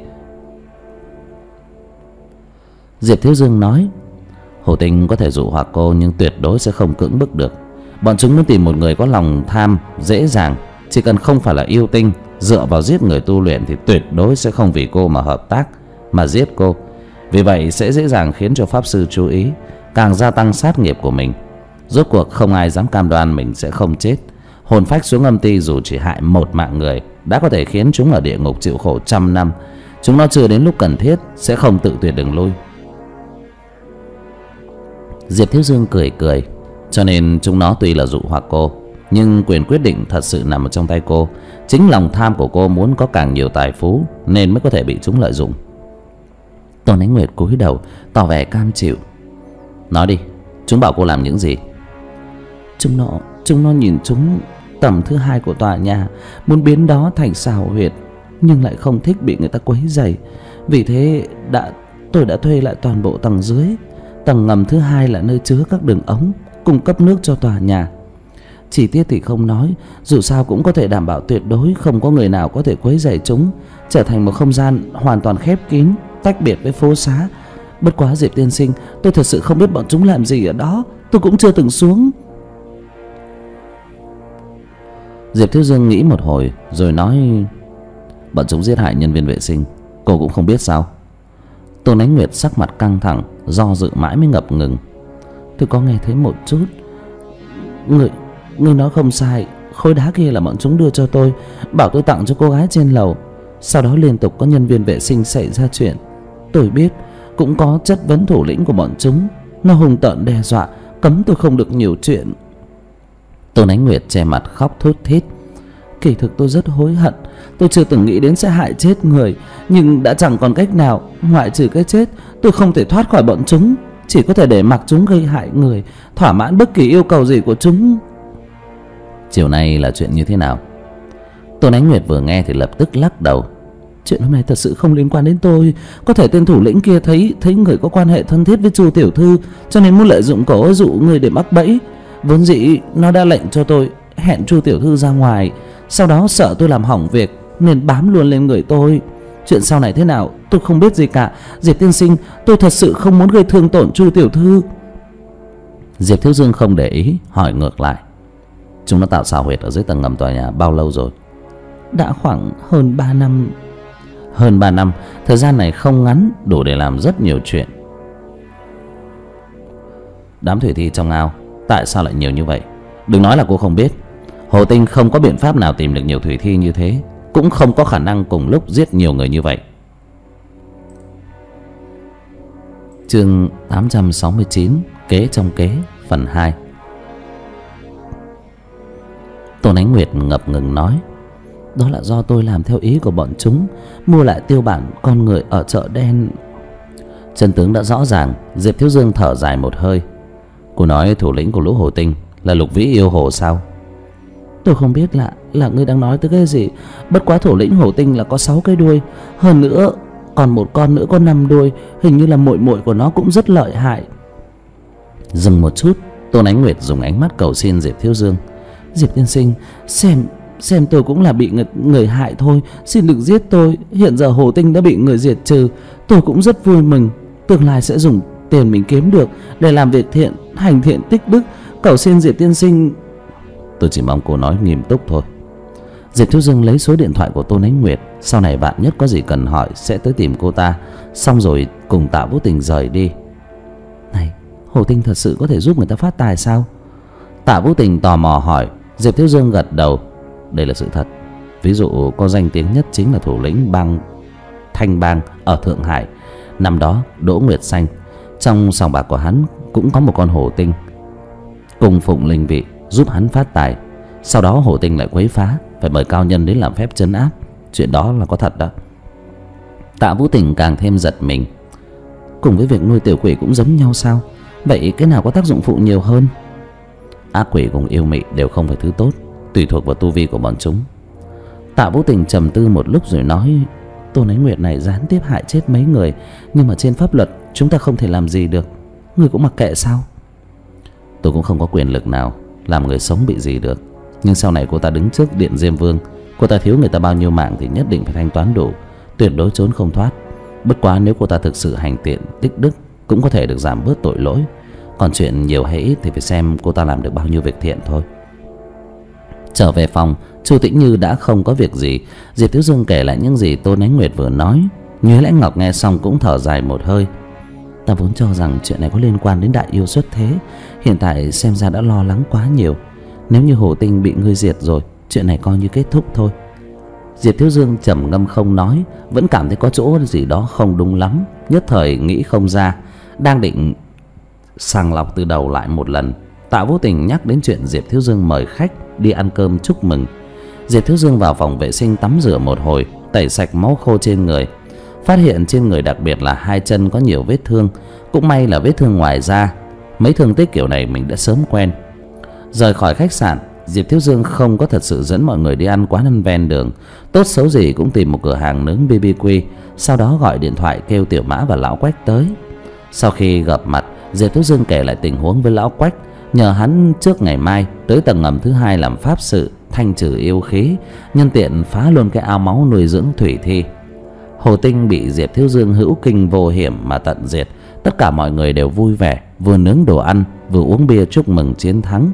Diệp Thiếu Dương nói, Hồ Tinh có thể dụ hoặc cô, nhưng tuyệt đối sẽ không cưỡng bức được. Bọn chúng muốn tìm một người có lòng tham dễ dàng, chỉ cần không phải là yêu tinh, dựa vào giết người tu luyện thì tuyệt đối sẽ không vì cô mà hợp tác, mà giết cô. Vì vậy sẽ dễ dàng khiến cho pháp sư chú ý, càng gia tăng sát nghiệp của mình. Rốt cuộc không ai dám cam đoan mình sẽ không chết. Hồn phách xuống âm ty dù chỉ hại một mạng người, đã có thể khiến chúng ở địa ngục chịu khổ trăm năm. Chúng nó chưa đến lúc cần thiết sẽ không tự tuyệt đường lui. Diệp Thiếu Dương cười cười, cho nên chúng nó tuy là dụ hoặc cô, nhưng quyền quyết định thật sự nằm ở trong tay cô. Chính lòng tham của cô muốn có càng nhiều tài phú nên mới có thể bị chúng lợi dụng. Tôn Ánh Nguyệt cúi đầu tỏ vẻ cam chịu. Nói đi, chúng bảo cô làm những gì? Chúng nó nhìn chúng tầng thứ 2 của tòa nhà, muốn biến đó thành xào huyệt, nhưng lại không thích bị người ta quấy rầy. Vì thế tôi đã thuê lại toàn bộ tầng dưới. Tầng ngầm thứ 2 là nơi chứa các đường ống cung cấp nước cho tòa nhà. Chi tiết thì không nói, dù sao cũng có thể đảm bảo tuyệt đối không có người nào có thể quấy rầy chúng, trở thành một không gian hoàn toàn khép kín, tách biệt với phố xá. Bất quá Diệp tiên sinh, tôi thật sự không biết bọn chúng làm gì ở đó, tôi cũng chưa từng xuống. Diệp Thiếu Dương nghĩ một hồi rồi nói, bọn chúng giết hại nhân viên vệ sinh, cô cũng không biết sao? Tôn Ánh Nguyệt sắc mặt căng thẳng, do dự mãi mới ngập ngừng. Tôi có nghe thấy một chút. Người nói không sai, khối đá kia là bọn chúng đưa cho tôi, bảo tôi tặng cho cô gái trên lầu. Sau đó liên tục có nhân viên vệ sinh xảy ra chuyện. Tôi biết, cũng có chất vấn thủ lĩnh của bọn chúng. Nó hung tợn đe dọa, cấm tôi không được nhiều chuyện. Tôn Ánh Nguyệt che mặt khóc thút thít. Kỳ thực tôi rất hối hận, tôi chưa từng nghĩ đến sẽ hại chết người, nhưng đã chẳng còn cách nào. Ngoại trừ cái chết, tôi không thể thoát khỏi bọn chúng, chỉ có thể để mặc chúng gây hại người, thỏa mãn bất kỳ yêu cầu gì của chúng. Chiều nay là chuyện như thế nào? Tôn Ánh Nguyệt vừa nghe thì lập tức lắc đầu. Chuyện hôm nay thật sự không liên quan đến tôi. Có thể tên thủ lĩnh kia thấy người có quan hệ thân thiết với Chu tiểu thư, cho nên muốn lợi dụng cổ dụ người để mắc bẫy. Vốn dĩ nó đã lệnh cho tôi hẹn Chu tiểu thư ra ngoài, sau đó sợ tôi làm hỏng việc nên bám luôn lên người tôi. Chuyện sau này thế nào tôi không biết gì cả. Diệp tiên sinh, tôi thật sự không muốn gây thương tổn Chu tiểu thư. Diệp Thiếu Dương không để ý, hỏi ngược lại, chúng nó tạo xào huyệt ở dưới tầng ngầm tòa nhà bao lâu rồi? Đã khoảng hơn 3 năm. Hơn 3 năm, thời gian này không ngắn, đủ để làm rất nhiều chuyện. Đám thủy thi trong ao tại sao lại nhiều như vậy? Đừng nói là cô không biết. Hồ Tinh không có biện pháp nào tìm được nhiều thủy thi như thế, cũng không có khả năng cùng lúc giết nhiều người như vậy. Chương 869, Kế trong kế, phần 2. Tôn Ánh Nguyệt ngập ngừng nói, đó là do tôi làm theo ý của bọn chúng, mua lại tiêu bản con người ở chợ đen. Chân tướng đã rõ ràng. Diệp Thiếu Dương thở dài một hơi. Cô nói thủ lĩnh của lũ hổ tinh là Lục Vĩ yêu hồ sao? Tôi không biết là ngươi đang nói tới cái gì. Bất quá thủ lĩnh hổ tinh là có 6 cái đuôi. Hơn nữa còn một con nữa có 5 đuôi. Hình như là muội muội của nó cũng rất lợi hại. Dừng một chút, Tôn Ánh Nguyệt dùng ánh mắt cầu xin Diệp Thiếu Dương. Diệp tiên sinh, xem tôi cũng là bị người hại thôi, xin đừng giết tôi. Hiện giờ hổ tinh đã bị người diệt trừ, tôi cũng rất vui mừng. Tương lai sẽ dùng tiền mình kiếm được để làm việc thiện, hành thiện tích đức. Cầu xin Diệp tiên sinh. Tôi chỉ mong cô nói nghiêm túc thôi. Diệp Thiếu Dương lấy số điện thoại của Tôn Ánh Nguyệt. Sau này vạn nhất có gì cần hỏi sẽ tới tìm cô ta. Xong rồi cùng Tạ Vũ Tình rời đi. Này, hổ tinh thật sự có thể giúp người ta phát tài sao? Tạ Vũ Tình tò mò hỏi. Diệp Thiếu Dương gật đầu. Đây là sự thật. Ví dụ có danh tiếng nhất chính là thủ lĩnh bang Thanh Bang ở Thượng Hải. Năm đó Đỗ Nguyệt Xanh, trong sòng bạc của hắn cũng có một con hổ tinh cùng phụng linh vị giúp hắn phát tài. Sau đó hổ tinh lại quấy phá, phải mời cao nhân đến làm phép trấn áp. Chuyện đó là có thật đó. Tạ Vũ Tình càng thêm giật mình. Cùng với việc nuôi tiểu quỷ cũng giống nhau sao? Vậy cái nào có tác dụng phụ nhiều hơn? Ác quỷ cùng yêu mị đều không phải thứ tốt, tùy thuộc vào tu vi của bọn chúng. Tạ Vũ Tình trầm tư một lúc rồi nói, Tôn Ánh Nguyệt này gián tiếp hại chết mấy người, nhưng mà trên pháp luật chúng ta không thể làm gì được. Ngươi cũng mặc kệ sao? Tôi cũng không có quyền lực nào làm người sống bị gì được. Nhưng sau này cô ta đứng trước điện Diêm Vương, cô ta thiếu người ta bao nhiêu mạng thì nhất định phải thanh toán đủ, tuyệt đối trốn không thoát. Bất quá nếu cô ta thực sự hành thiện tích đức cũng có thể được giảm bớt tội lỗi. Còn chuyện nhiều hay ít thì phải xem cô ta làm được bao nhiêu việc thiện thôi. Trở về phòng, Chu Tĩnh Như đã không có việc gì. Diệp Thiếu Dương kể lại những gì Tôn Ánh Nguyệt vừa nói. Nhuế Lãnh Ngọc nghe xong cũng thở dài một hơi. Ta vốn cho rằng chuyện này có liên quan đến đại yêu xuất thế, hiện tại xem ra đã lo lắng quá nhiều. Nếu như hổ tinh bị ngươi diệt rồi, chuyện này coi như kết thúc thôi. Diệp Thiếu Dương trầm ngâm không nói, vẫn cảm thấy có chỗ gì đó không đúng lắm, nhất thời nghĩ không ra. Đang định sàng lọc từ đầu lại một lần, Tạ Vũ Tình nhắc đến chuyện Diệp Thiếu Dương mời khách đi ăn cơm chúc mừng. Diệp Thiếu Dương vào phòng vệ sinh tắm rửa một hồi, tẩy sạch máu khô trên người. Phát hiện trên người đặc biệt là hai chân có nhiều vết thương. Cũng may là vết thương ngoài da. Mấy thương tích kiểu này mình đã sớm quen. Rời khỏi khách sạn, Diệp Thiếu Dương không có thật sự dẫn mọi người đi ăn quán ăn ven đường. Tốt xấu gì cũng tìm một cửa hàng nướng BBQ, sau đó gọi điện thoại kêu Tiểu Mã và Lão Quách tới. Sau khi gặp mặt, Diệp Thiếu Dương kể lại tình huống với Lão Quách, nhờ hắn trước ngày mai tới tầng ngầm thứ 2 làm pháp sự thanh trừ yêu khí, nhân tiện phá luôn cái ao máu nuôi dưỡng thủy thi. Hồ tinh bị Diệp Thiếu Dương hữu kinh vô hiểm mà tận diệt. Tất cả mọi người đều vui vẻ, vừa nướng đồ ăn vừa uống bia chúc mừng chiến thắng.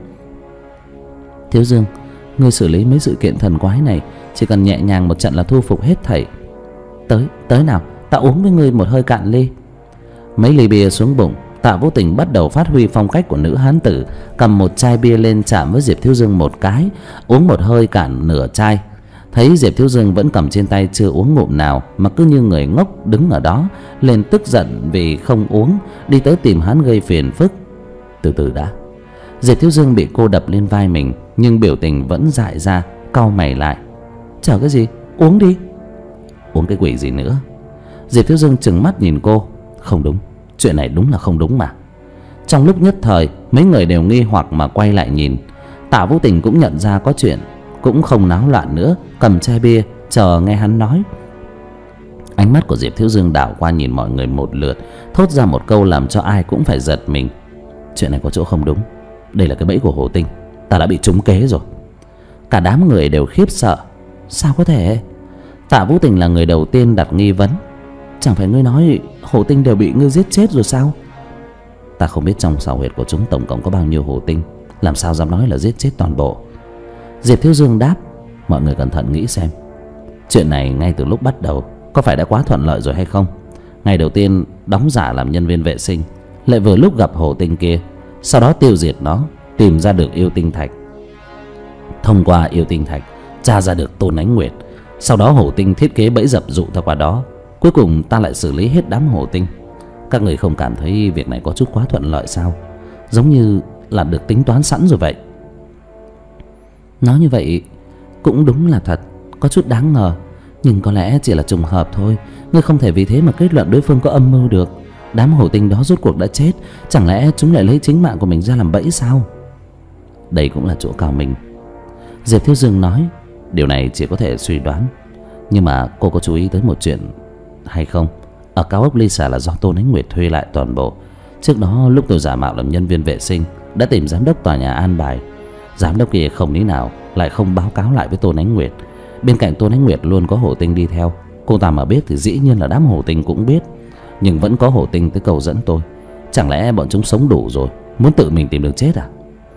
Thiếu Dương, ngươi xử lý mấy sự kiện thần quái này chỉ cần nhẹ nhàng một trận là thu phục hết thảy. Tới nào, ta uống với ngươi một hơi cạn ly. Mấy ly bia xuống bụng, Tạ Vũ Tình bắt đầu phát huy phong cách của nữ hán tử, cầm một chai bia lên chạm với Diệp Thiếu Dương một cái, uống một hơi cạn nửa chai. Thấy Diệp Thiếu Dương vẫn cầm trên tay chưa uống ngụm nào mà cứ như người ngốc đứng ở đó, lên tức giận vì không uống, đi tới tìm hắn gây phiền phức. Từ từ đã. Diệp Thiếu Dương bị cô đập lên vai mình, nhưng biểu tình vẫn dại ra, cau mày lại. Chờ cái gì, uống đi. Uống cái quỷ gì nữa? Diệp Thiếu Dương trừng mắt nhìn cô. Không đúng, chuyện này đúng là không đúng mà. Trong lúc nhất thời, mấy người đều nghi hoặc mà quay lại nhìn. Tạ Vũ Tình cũng nhận ra có chuyện, cũng không náo loạn nữa, cầm chai bia chờ nghe hắn nói. Ánh mắt của Diệp Thiếu Dương đảo qua nhìn mọi người một lượt, thốt ra một câu làm cho ai cũng phải giật mình. Chuyện này có chỗ không đúng. Đây là cái bẫy của Hồ Tinh, ta đã bị trúng kế rồi. Cả đám người đều khiếp sợ. Sao có thể? Tạ Vũ Tình là người đầu tiên đặt nghi vấn. Chẳng phải ngươi nói Hồ Tinh đều bị ngươi giết chết rồi sao? Ta không biết trong xào huyệt của chúng tổng cộng có bao nhiêu Hồ Tinh, làm sao dám nói là giết chết toàn bộ. Diệp Thiếu Dương đáp. Mọi người cẩn thận nghĩ xem, chuyện này ngay từ lúc bắt đầu có phải đã quá thuận lợi rồi hay không? Ngày đầu tiên đóng giả làm nhân viên vệ sinh, lại vừa lúc gặp Hồ Tinh kia, sau đó tiêu diệt nó, tìm ra được yêu tinh thạch. Thông qua yêu tinh thạch tra ra được Tôn Ánh Nguyệt. Sau đó Hồ Tinh thiết kế bẫy dập dụ ta qua đó. Cuối cùng ta lại xử lý hết đám Hồ Tinh. Các người không cảm thấy việc này có chút quá thuận lợi sao? Giống như là được tính toán sẵn rồi vậy. Nói như vậy cũng đúng là thật, có chút đáng ngờ. Nhưng có lẽ chỉ là trùng hợp thôi. Ngươi không thể vì thế mà kết luận đối phương có âm mưu được. Đám hổ tinh đó rốt cuộc đã chết, chẳng lẽ chúng lại lấy chính mạng của mình ra làm bẫy sao? Đây cũng là chỗ cao mình, Diệp Thiếu Dương nói. Điều này chỉ có thể suy đoán, nhưng mà cô có chú ý tới một chuyện hay không? Ở cao ốc Ly Xà là do Tôn Ánh Nguyệt thuê lại toàn bộ. Trước đó lúc tôi giả mạo làm nhân viên vệ sinh, đã tìm giám đốc tòa nhà an bài. Giám đốc kia không lý nào lại không báo cáo lại với Tôn Ánh Nguyệt. Bên cạnh Tôn Ánh Nguyệt luôn có hổ tinh đi theo. Cô ta mà biết thì dĩ nhiên là đám hổ tinh cũng biết, nhưng vẫn có hổ tinh tới cầu dẫn tôi. Chẳng lẽ bọn chúng sống đủ rồi, muốn tự mình tìm đường chết à?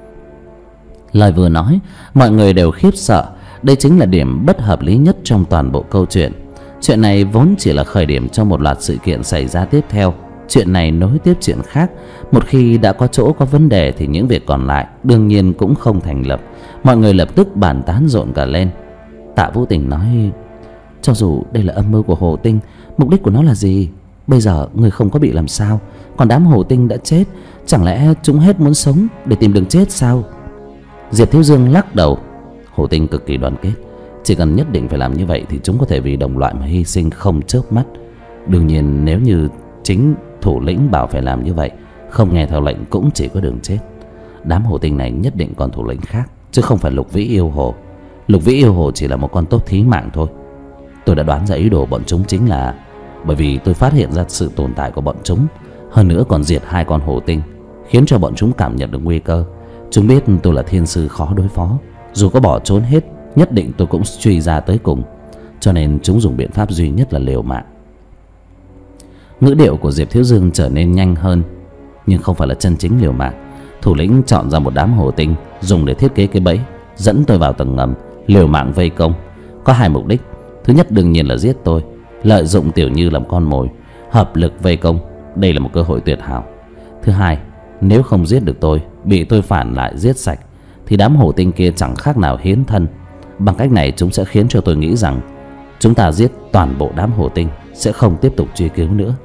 Lời vừa nói, mọi người đều khiếp sợ. Đây chính là điểm bất hợp lý nhất trong toàn bộ câu chuyện. Chuyện này vốn chỉ là khởi điểm cho một loạt sự kiện xảy ra tiếp theo. Chuyện này nối tiếp chuyện khác. Một khi đã có chỗ có vấn đề thì những việc còn lại đương nhiên cũng không thành lập. Mọi người lập tức bàn tán rộn cả lên. Tạ Vũ Tình nói: cho dù đây là âm mưu của hổ tinh, mục đích của nó là gì? Bây giờ người không có bị làm sao, còn đám hổ tinh đã chết, chẳng lẽ chúng hết muốn sống để tìm đường chết sao? Diệp Thiếu Dương lắc đầu. Hổ tinh cực kỳ đoàn kết, chỉ cần nhất định phải làm như vậy thì chúng có thể vì đồng loại mà hy sinh không chớp mắt. Đương nhiên nếu như chính thủ lĩnh bảo phải làm như vậy, không nghe theo lệnh cũng chỉ có đường chết. Đám hổ tinh này nhất định còn thủ lĩnh khác, chứ không phải Lục Vĩ Yêu Hồ. Lục Vĩ Yêu Hồ chỉ là một con tốt thí mạng thôi. Tôi đã đoán ra ý đồ bọn chúng chính là bởi vì tôi phát hiện ra sự tồn tại của bọn chúng, hơn nữa còn diệt 2 con hổ tinh, khiến cho bọn chúng cảm nhận được nguy cơ. Chúng biết tôi là thiên sư khó đối phó, dù có bỏ trốn hết nhất định tôi cũng truy ra tới cùng, cho nên chúng dùng biện pháp duy nhất là liều mạng. Ngữ điệu của Diệp Thiếu Dương trở nên nhanh hơn, nhưng không phải là chân chính liều mạng. Thủ lĩnh chọn ra một đám hổ tinh dùng để thiết kế cái bẫy, dẫn tôi vào tầng ngầm, liều mạng vây công. Có 2 mục đích. Thứ nhất đương nhiên là giết tôi, lợi dụng Tiểu Như làm con mồi, hợp lực vây công. Đây là một cơ hội tuyệt hảo. Thứ hai, nếu không giết được tôi, bị tôi phản lại giết sạch, thì đám hổ tinh kia chẳng khác nào hiến thân. Bằng cách này chúng sẽ khiến cho tôi nghĩ rằng chúng ta giết toàn bộ đám hổ tinh, sẽ không tiếp tục truy cứu nữa.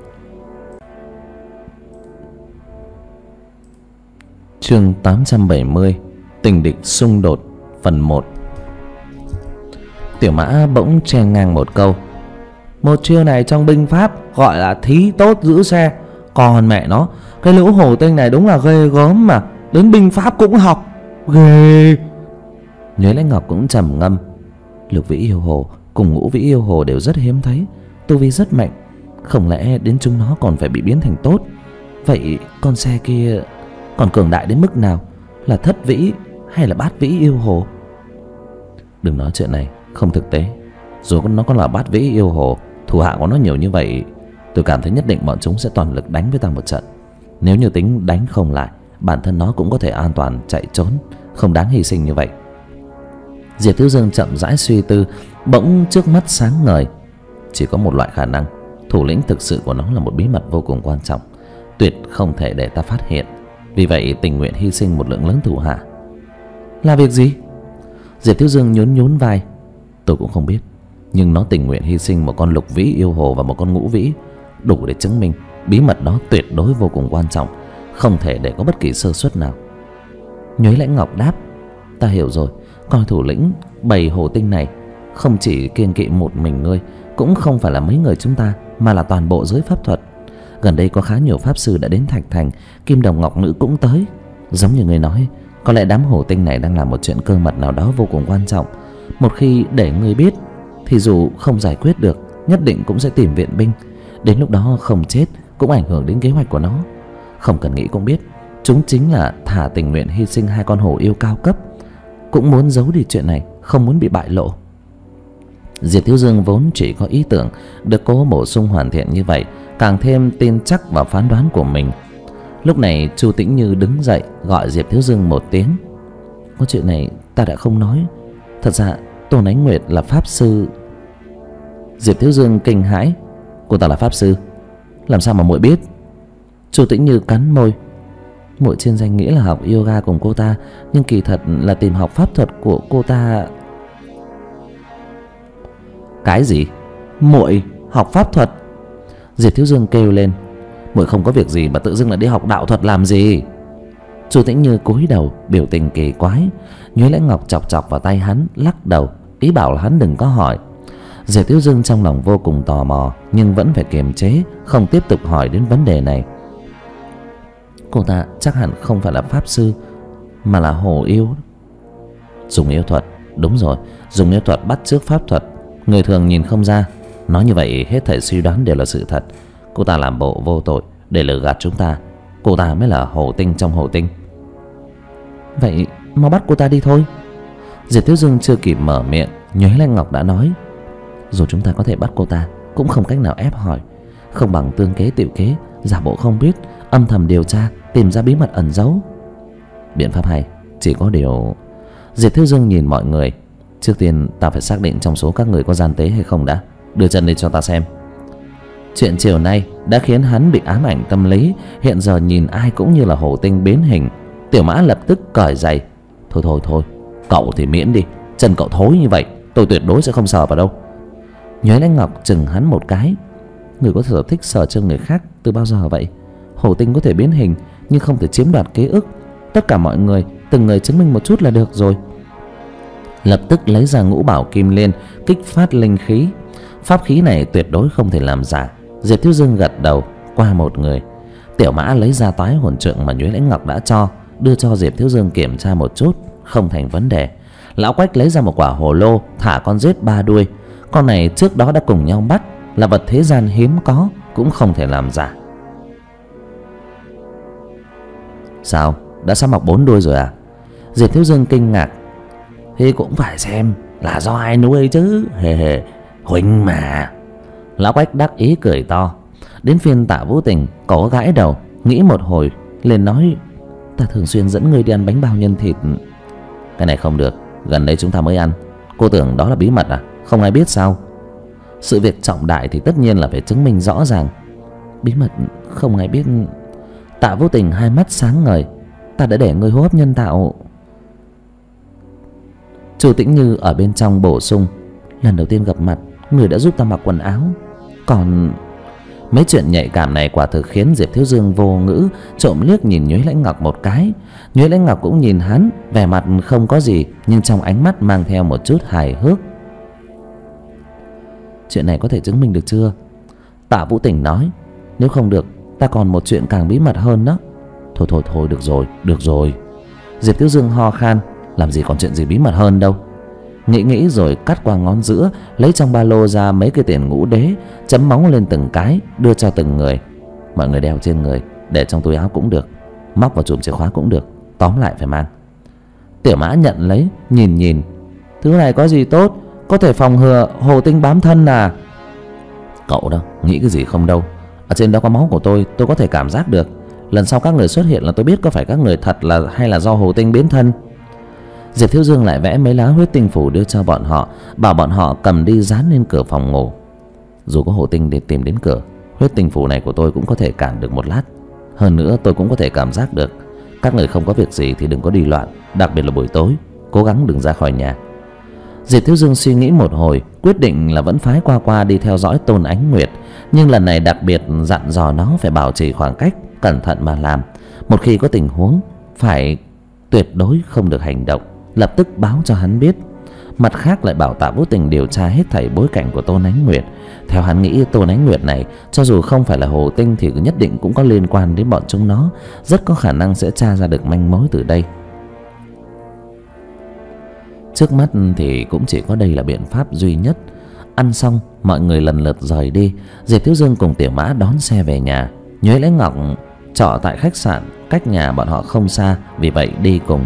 Chương 870: Tình địch xung đột, phần 1. Tiểu Mã bỗng chen ngang một câu: một chiêu này trong binh pháp gọi là thí tốt giữ xe. Còn mẹ nó, cái lũ hổ tinh này đúng là ghê gớm mà, đến binh pháp cũng học, ghê. Nhuế Lãnh Ngọc cũng trầm ngâm. Lục Vĩ Yêu Hồ cùng Ngũ Vĩ Yêu Hồ đều rất hiếm thấy, tu vi rất mạnh, không lẽ đến chúng nó còn phải bị biến thành tốt? Vậy con xe kia còn cường đại đến mức nào? Là Thất Vĩ hay là Bát Vĩ Yêu Hồ? Đừng nói chuyện này, không thực tế. Dù nó có là Bát Vĩ Yêu Hồ, thủ hạ của nó nhiều như vậy, tôi cảm thấy nhất định bọn chúng sẽ toàn lực đánh với ta một trận. Nếu như tính đánh không lại, bản thân nó cũng có thể an toàn chạy trốn, không đáng hy sinh như vậy. Diệp Thiếu Dương chậm rãi suy tư, bỗng trước mắt sáng ngời. Chỉ có một loại khả năng, thủ lĩnh thực sự của nó là một bí mật vô cùng quan trọng, tuyệt không thể để ta phát hiện. Vì vậy tình nguyện hy sinh một lượng lớn thủ hạ. Là việc gì? Diệp Thiếu Dương nhún nhún vai. Tôi cũng không biết, nhưng nó tình nguyện hy sinh một con Lục Vĩ Yêu Hồ và một con Ngũ Vĩ, đủ để chứng minh bí mật đó tuyệt đối vô cùng quan trọng, không thể để có bất kỳ sơ suất nào. Nhuế Lãnh Ngọc đáp: ta hiểu rồi, coi thủ lĩnh bầy hổ tinh này không chỉ kiêng kỵ một mình ngươi, cũng không phải là mấy người chúng ta, mà là toàn bộ giới pháp thuật. Gần đây có khá nhiều pháp sư đã đến Thạch Thành, Kim Đồng Ngọc Nữ cũng tới. Giống như ngươi nói, có lẽ đám hổ tinh này đang làm một chuyện cơ mật nào đó vô cùng quan trọng. Một khi để ngươi biết thì dù không giải quyết được, nhất định cũng sẽ tìm viện binh. Đến lúc đó không chết cũng ảnh hưởng đến kế hoạch của nó. Không cần nghĩ cũng biết, chúng chính là thả tình nguyện hy sinh 2 con hổ yêu cao cấp, cũng muốn giấu đi chuyện này, không muốn bị bại lộ. Diệp Thiếu Dương vốn chỉ có ý tưởng được cố bổ sung hoàn thiện như vậy, càng thêm tin chắc vào phán đoán của mình. Lúc này Chu Tĩnh Như đứng dậy gọi Diệp Thiếu Dương một tiếng. Có chuyện này ta đã không nói, thật ra Tôn Ánh Nguyệt là pháp sư. Diệp Thiếu Dương kinh hãi. Cô ta là pháp sư? Làm sao mà muội biết? Chu Tĩnh Như cắn môi. Muội trên danh nghĩa là học yoga cùng cô ta, nhưng kỳ thật là tìm học pháp thuật của cô ta. Cái gì? Muội học pháp thuật? Diệp Thiếu Dương kêu lên. Muội không có việc gì mà tự dưng lại đi học đạo thuật làm gì? Chu Tĩnh Như cúi đầu, biểu tình kỳ quái. Nhuế Lãnh Ngọc chọc chọc vào tay hắn, lắc đầu, ý bảo là hắn đừng có hỏi. Diệp Thiếu Dương trong lòng vô cùng tò mò, nhưng vẫn phải kiềm chế, không tiếp tục hỏi đến vấn đề này. Cô ta chắc hẳn không phải là pháp sư, mà là hồ yêu. Dùng yêu thuật, đúng rồi, dùng yêu thuật bắt chước pháp thuật, người thường nhìn không ra. Nói như vậy hết thảy suy đoán đều là sự thật. Cô ta làm bộ vô tội để lừa gạt chúng ta. Cô ta mới là hồ tinh trong hồ tinh. Vậy mau bắt cô ta đi thôi. Diệp Thiếu Dương chưa kịp mở miệng, Nhuế Lanh Ngọc đã nói: dù chúng ta có thể bắt cô ta, cũng không cách nào ép hỏi. Không bằng tương kế tiểu kế, giả bộ không biết, âm thầm điều tra, tìm ra bí mật ẩn giấu. Biện pháp hay, chỉ có điều... Diệp Thiếu Dương nhìn mọi người. Trước tiên ta phải xác định trong số các người có gian tế hay không đã. Đưa chân lên cho ta xem. Chuyện chiều nay đã khiến hắn bị ám ảnh tâm lý. Hiện giờ nhìn ai cũng như là hổ tinh biến hình. Tiểu Mã lập tức cởi giày. Thôi, cậu thì miễn đi. Chân cậu thối như vậy, tôi tuyệt đối sẽ không sờ vào đâu. Nhuế Lanh Ngọc chừng hắn một cái. Người có sở thích sờ chân người khác từ bao giờ vậy? Hổ tinh có thể biến hình, nhưng không thể chiếm đoạt ký ức. Tất cả mọi người, từng người chứng minh một chút là được rồi. Lập tức lấy ra ngũ bảo kim liên, kích phát linh khí. Pháp khí này tuyệt đối không thể làm giả. Diệp Thiếu Dương gật đầu qua một người. Tiểu Mã lấy ra toái hồn trượng mà Nhuế Lãnh Ngọc đã cho, đưa cho Diệp Thiếu Dương kiểm tra một chút. Không thành vấn đề. Lão Quách lấy ra một quả hồ lô, thả con rết 3 đuôi. Con này trước đó đã cùng nhau bắt, là vật thế gian hiếm có, cũng không thể làm giả. Sao? Đã sắp mọc 4 đuôi rồi à? Diệp Thiếu Dương kinh ngạc. Thì cũng phải xem là do ai nuôi chứ. Hề huynh mà. Lão Quách đắc ý cười to. Đến phiên Tạ Vũ Tình, cổ gãi đầu, nghĩ một hồi liền nói: ta thường xuyên dẫn người đi ăn bánh bao nhân thịt. Cái này không được, gần đây chúng ta mới ăn. Cô tưởng đó là bí mật à? Không ai biết sao? Sự việc trọng đại thì tất nhiên là phải chứng minh rõ ràng. Bí mật không ai biết. Tạ Vũ Tình hai mắt sáng ngời. Ta đã để người hô hấp nhân tạo. Chu Tĩnh Như ở bên trong bổ sung: lần đầu tiên gặp mặt, người đã giúp ta mặc quần áo. Còn... mấy chuyện nhạy cảm này quả thực khiến Diệp Thiếu Dương vô ngữ, trộm liếc nhìn Nhuế Lãnh Ngọc một cái. Nhuế Lãnh Ngọc cũng nhìn hắn, vẻ mặt không có gì, nhưng trong ánh mắt mang theo một chút hài hước. Chuyện này có thể chứng minh được chưa? Tạ Vũ Tình nói: nếu không được, ta còn một chuyện càng bí mật hơn đó. Thôi, được rồi. Diệp Thiếu Dương ho khan: làm gì còn chuyện gì bí mật hơn đâu. Nghĩ rồi cắt qua ngón giữa, lấy trong ba lô ra mấy cái tiền ngũ đế, chấm móng lên từng cái, đưa cho từng người. Mọi người đeo trên người, để trong túi áo cũng được, móc vào chùm chìa khóa cũng được, tóm lại phải mang. Tiểu Mã nhận lấy, nhìn. Thứ này có gì tốt, có thể phòng ngừa hồ tinh bám thân à? Cậu đâu, nghĩ cái gì không đâu. Ở trên đó có máu của tôi có thể cảm giác được. Lần sau các người xuất hiện là tôi biết có phải các người thật là hay là do hồ tinh biến thân. Diệp Thiếu Dương lại vẽ mấy lá huyết tinh phủ đưa cho bọn họ, bảo bọn họ cầm đi dán lên cửa phòng ngủ. Dù có hồ tinh để tìm đến cửa, huyết tinh phủ này của tôi cũng có thể cản được một lát. Hơn nữa tôi cũng có thể cảm giác được. Các người không có việc gì thì đừng có đi loạn, đặc biệt là buổi tối, cố gắng đừng ra khỏi nhà. Diệp Thiếu Dương suy nghĩ một hồi, quyết định là vẫn phái qua đi theo dõi Tôn Ánh Nguyệt. Nhưng lần này đặc biệt dặn dò nó phải bảo trì khoảng cách, cẩn thận mà làm. Một khi có tình huống, phải tuyệt đối không được hành động, lập tức báo cho hắn biết. Mặt khác lại bảo Tạ Vũ Tình điều tra hết thảy bối cảnh của Tôn Ánh Nguyệt. Theo hắn nghĩ Tôn Ánh Nguyệt này, cho dù không phải là hồ tinh thì nhất định cũng có liên quan đến bọn chúng nó, rất có khả năng sẽ tra ra được manh mối từ đây. Trước mắt thì cũng chỉ có đây là biện pháp duy nhất. Ăn xong, mọi người lần lượt rời đi. Diệp Thiếu Dương cùng Tiểu Mã đón xe về nhà. Nhuế Lãnh Ngọc trọ tại khách sạn cách nhà bọn họ không xa, vì vậy đi cùng.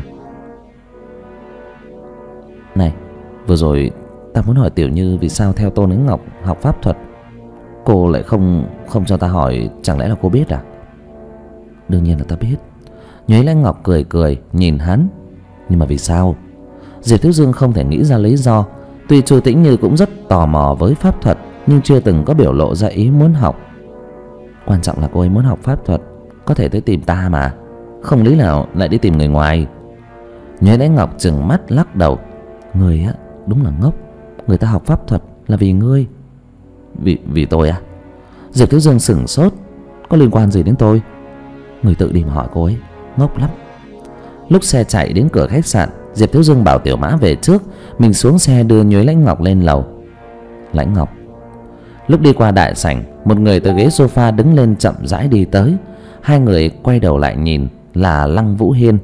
Này, vừa rồi ta muốn hỏi Tiểu Như vì sao theo Tôn Ánh Ngọc học pháp thuật. Cô lại không cho ta hỏi, chẳng lẽ là cô biết à? Đương nhiên là ta biết. Nhuế Lãnh Ngọc cười nhìn hắn. Nhưng mà vì sao? Diệp Thiếu Dương không thể nghĩ ra lý do. Tuy Chu Tĩnh Như cũng rất tò mò với pháp thuật, nhưng chưa từng có biểu lộ ra ý muốn học. Quan trọng là cô ấy muốn học pháp thuật, có thể tới tìm ta mà, không lý nào lại đi tìm người ngoài. Nhuế Lãnh Ngọc trừng mắt lắc đầu. Người á, đúng là ngốc. Người ta học pháp thuật là vì ngươi. Vì tôi à? Diệp Thiếu Dương sửng sốt. Có liên quan gì đến tôi? Người tự đi mà hỏi cô ấy, ngốc lắm. Lúc xe chạy đến cửa khách sạn, Diệp Thiếu Dương bảo Tiểu Mã về trước, mình xuống xe đưa Nhuế Lãnh Ngọc lên lầu. Lãnh Ngọc. Lúc đi qua đại sảnh, một người từ ghế sofa đứng lên chậm rãi đi tới. Hai người quay đầu lại nhìn là Lăng Vũ Hiên.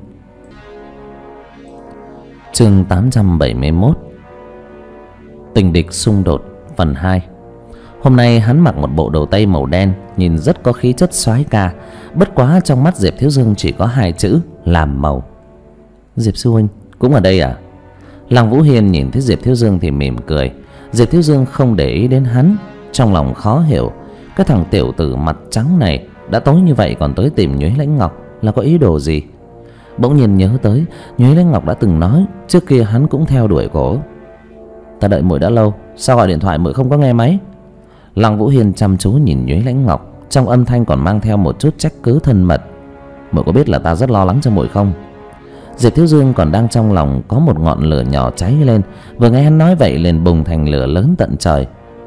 Chương 871. Tình địch xung đột phần 2. Hôm nay hắn mặc một bộ đồ tây màu đen, nhìn rất có khí chất soái ca. Bất quá trong mắt Diệp Thiếu Dương chỉ có hai chữ làm màu. Diệp sư huynh cũng ở đây à? Lăng Vũ Hiên nhìn thấy Diệp Thiếu Dương thì mỉm cười. Diệp Thiếu Dương không để ý đến hắn, trong lòng khó hiểu, cái thằng tiểu tử mặt trắng này đã tối như vậy còn tới tìm Nhuế Lãnh Ngọc là có ý đồ gì? Bỗng nhiên nhớ tới Nhuế Lãnh Ngọc đã từng nói trước kia hắn cũng theo đuổi cổ. Ta đợi muội đã lâu, sao gọi điện thoại muội không có nghe máy? Lăng Vũ Hiên chăm chú nhìn Nhuế Lãnh Ngọc, trong âm thanh còn mang theo một chút trách cứ thân mật. Muội có biết là ta rất lo lắng cho muội không? Diệp Thiếu Dương còn đang trong lòng có một ngọn lửa nhỏ cháy lên, vừa nghe hắn nói vậy liền bùng thành lửa lớn tận trời.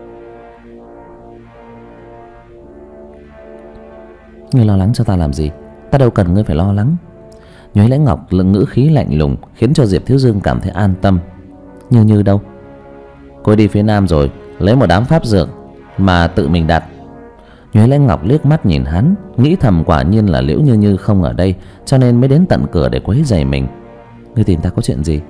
Ngươi lo lắng cho ta làm gì? Ta đâu cần ngươi phải lo lắng. Nhuế Lãnh Ngọc ngữ khí lạnh lùng khiến cho Diệp Thiếu Dương cảm thấy an tâm. Như đâu? Cô đi phía nam rồi, lấy một đám pháp dược mà tự mình đặt. Nhuế Lãnh Ngọc liếc mắt nhìn hắn, nghĩ thầm quả nhiên là Liễu Như không ở đây, cho nên mới đến tận cửa để quấy rầy mình. Ngươi tìm ta có chuyện gì?